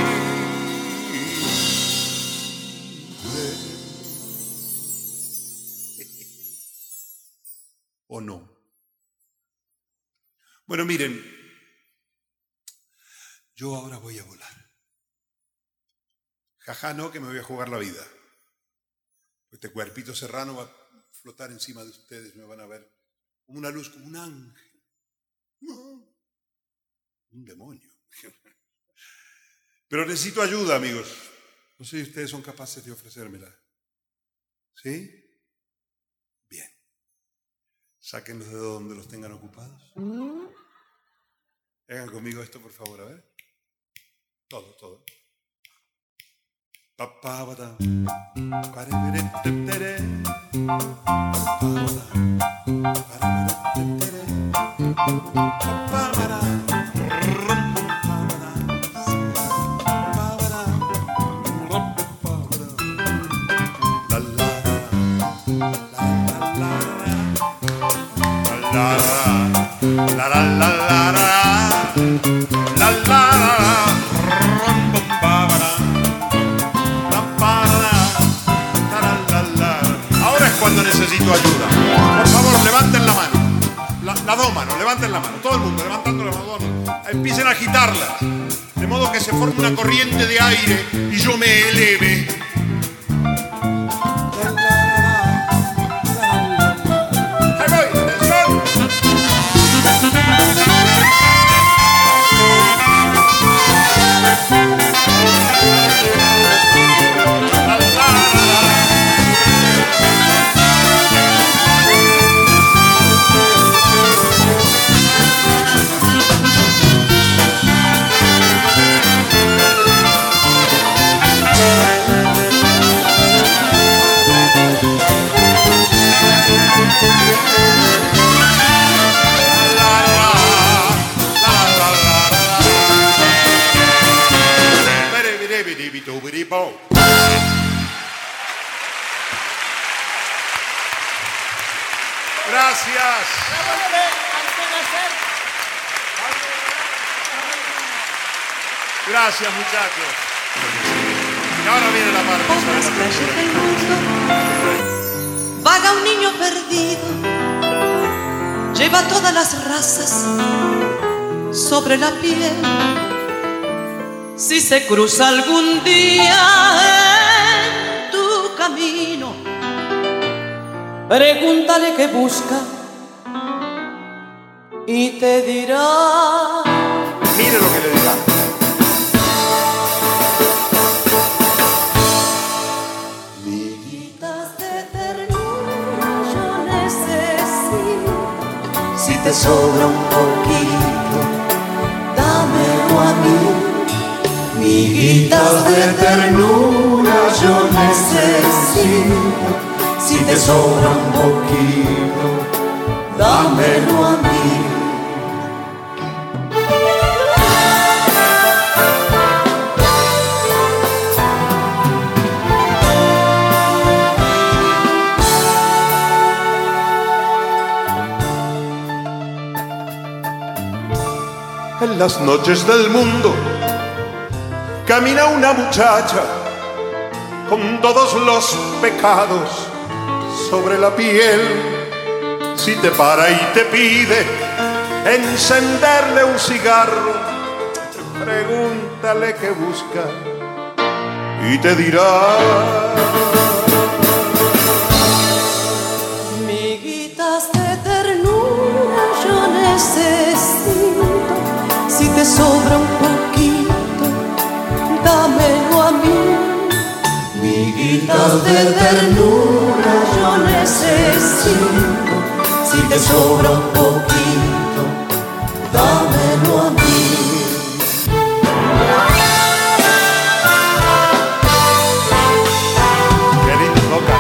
¿O no? Bueno, miren, yo ahora voy a volar. Jajá, no, que me voy a jugar la vida. Este cuerpito serrano va a flotar encima de ustedes, me van a ver como una luz, como un ángel. No, un demonio. Pero necesito ayuda, amigos. No sé si ustedes son capaces de ofrecérmela. ¿Sí? Bien. Saquen los dedos donde los tengan ocupados. Hagan conmigo esto, por favor, a ver. Todo. Papabada, pareveretetere, papabada, pareveretetere, papabada, rompapabada, papabada, rompapabada, la la la la cuando necesito ayuda. Por favor, levanten la mano. Las dos manos, levanten la mano. Todo el mundo levantando las dos manos. Empiecen a agitarlas. De modo que se forme una corriente de aire y yo me eleve. Ahí voy, atención. bidi-bidi-bidi-bo. Gracias. Gracias, muchachos. Y ahora viene la parte. Por las calles del mundo vaga un niño perdido, lleva todas las razas sobre la piel. Si se cruza algún día en tu camino, pregúntale qué busca y te dirá. Mire lo que le dirá. Miguitas de ternura yo necesito. Si te sobra un poquito, dámelo a mí. Miguitas de ternura yo necesito. Si te sobra un poquito, dámelo a mí. En las noches del mundo camina una muchacha con todos los pecados sobre la piel. Si te para y te pide encenderle un cigarro, pregúntale qué busca y te dirá. Miguitas de ternura yo necesito. Si te sobra un poquito, dámelo a mí. Miguitas de ternura yo necesito. Si te sobra un poquito, dámelo a mí. Qué lindo toca.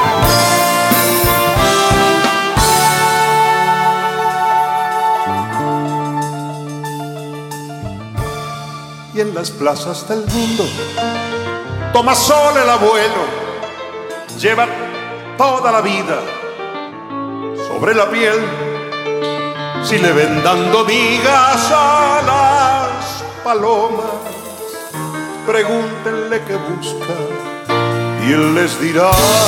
Y en las plazas del mundo toma sol el abuelo, lleva toda la vida sobre la piel. Si le ven dando migas a las palomas, pregúntenle qué busca y él les dirá.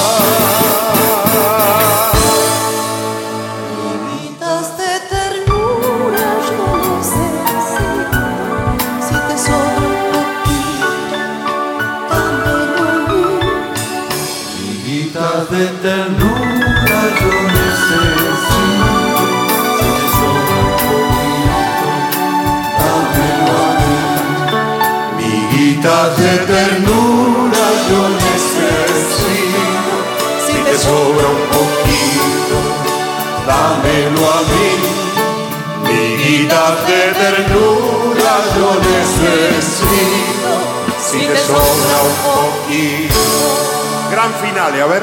Miguitas de ternura yo necesito. Si te sobra un poquito, dámelo a mí. Miguitas de ternura yo necesito. Si te sobra un poquito, dámelo a mí. Miguitas de ternura yo necesito. Si te sobra un poquito, dámelo a mí. Miguitas de ternura yo necesito. Si te sobra un poquito. Gran finale, a ver.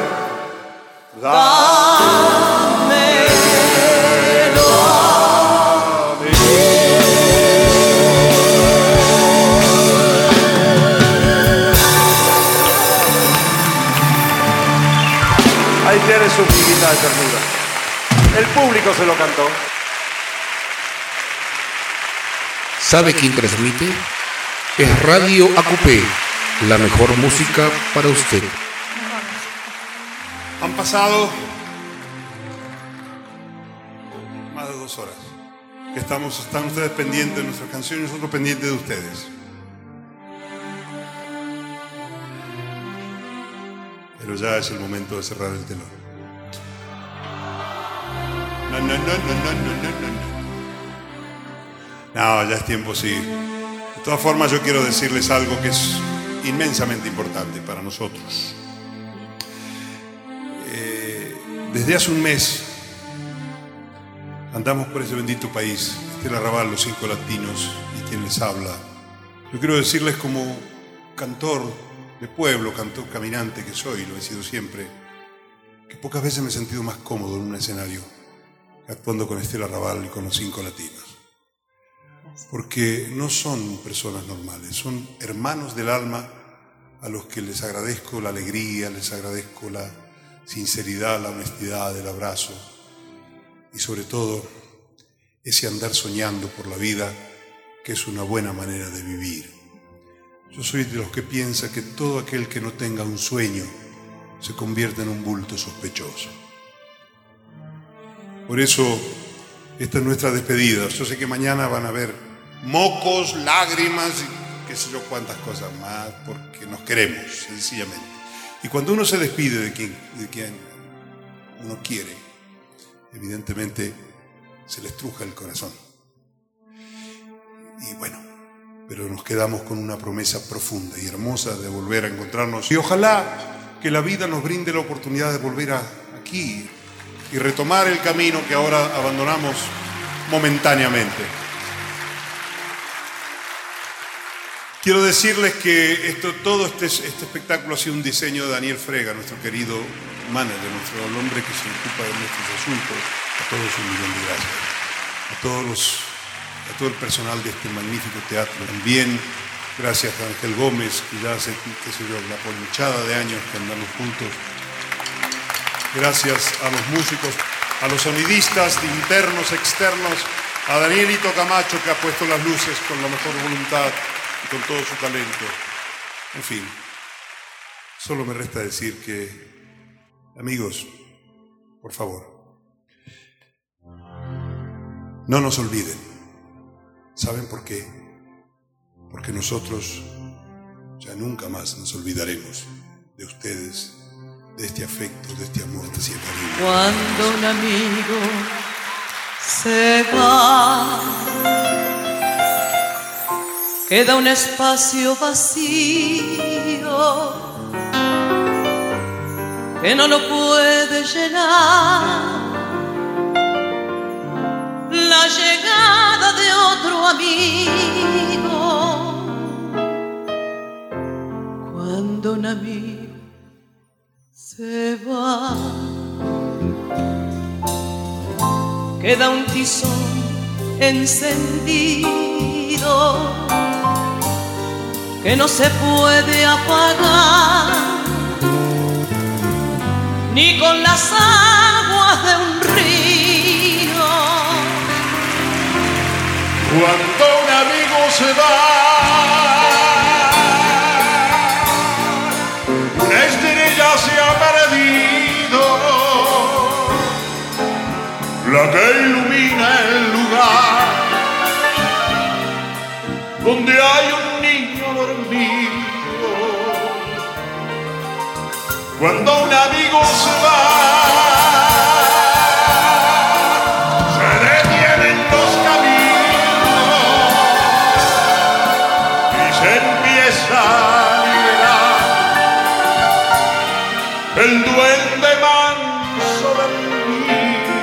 Ahí tiene su miguita de ternura. El público se lo cantó. ¿Sabe quién transmite? Es Radio ACUPE, la mejor música para usted. Han pasado más de 2 horas. Están ustedes pendientes de nuestras canciones y nosotros pendientes de ustedes. Pero ya es el momento de cerrar el telón. No, ya es tiempo, sí. De todas formas, yo quiero decirles algo que es inmensamente importante para nosotros. Desde hace un mes andamos por ese bendito país, Estela Raval, los 5 latinos y quien les habla. Yo quiero decirles como cantor de pueblo, cantor caminante que soy, lo he sido siempre, que pocas veces me he sentido más cómodo en un escenario actuando con Estela Raval y con los 5 latinos. Porque no son personas normales, son hermanos del alma a los que les agradezco la alegría, les agradezco la sinceridad, la honestidad, el abrazo y sobre todo ese andar soñando por la vida, que es una buena manera de vivir. Yo soy de los que piensa que todo aquel que no tenga un sueño se convierte en un bulto sospechoso. Por eso, esta es nuestra despedida. Yo sé que mañana van a haber mocos, lágrimas y qué sé yo cuántas cosas más, porque nos queremos, sencillamente. Y cuando uno se despide de quien uno quiere, evidentemente se le estruja el corazón. Y bueno, pero nos quedamos con una promesa profunda y hermosa de volver a encontrarnos. Y ojalá que la vida nos brinde la oportunidad de volver aquí y retomar el camino que ahora abandonamos momentáneamente. Quiero decirles que todo este espectáculo ha sido un diseño de Daniel Frega, nuestro querido manager, el hombre que se ocupa de nuestros asuntos. A todos un millón de gracias. A todo el personal de este magnífico teatro. También gracias a Ángel Gómez, que ya hace, la ponchada de años que andamos juntos. Gracias a los músicos, a los sonidistas, internos, externos, a Danielito Camacho, que ha puesto las luces con la mejor voluntad y con todo su talento. En fin, solo me resta decir que, amigos, por favor, no nos olviden. ¿Saben por qué? Porque nosotros ya nunca más nos olvidaremos de ustedes, de este afecto, de este amor, de este cariño. Cuando un amigo se va, queda un espacio vacío que no lo puede llenar la llegada de otro amigo. Cuando un amigo se va, queda un tizón encendido que no se puede apagar ni con las aguas de un río. Cuando un amigo se va, una estrella se ha perdido, la que ilumina el lugar donde hay un niño dormido. Cuando un amigo se va, el duende manso del niño.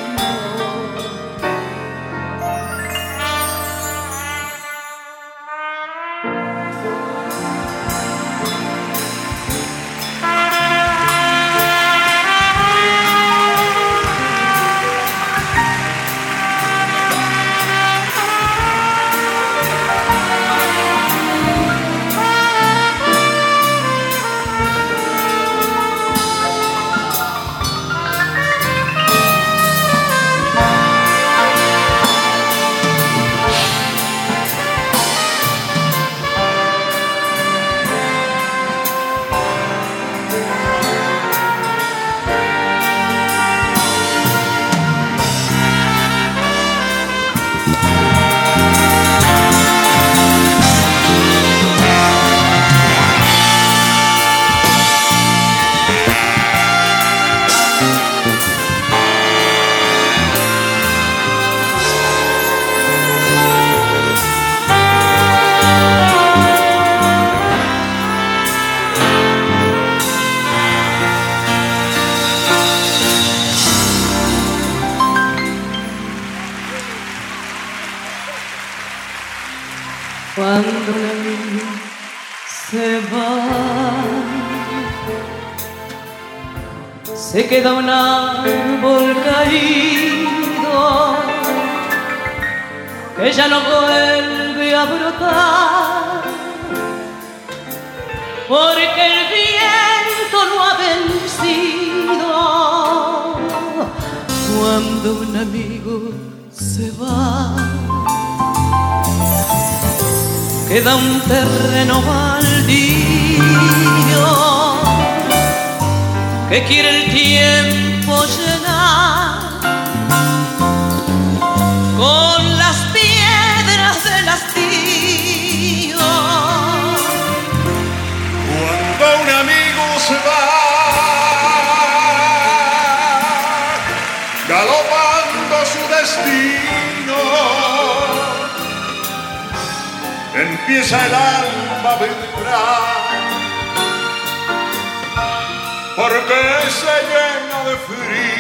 Cuando la niña se va, se queda un árbol caído que ya no vuelve a brotar porque el viento lo ha vencido. Cuando un amigo se va, queda un terreno baldío que quiere el tiempo llenar con las piedras del hastío. Cuando un amigo se va, galopando su destino, empieza el alma a vibrar, porque se llena de frío.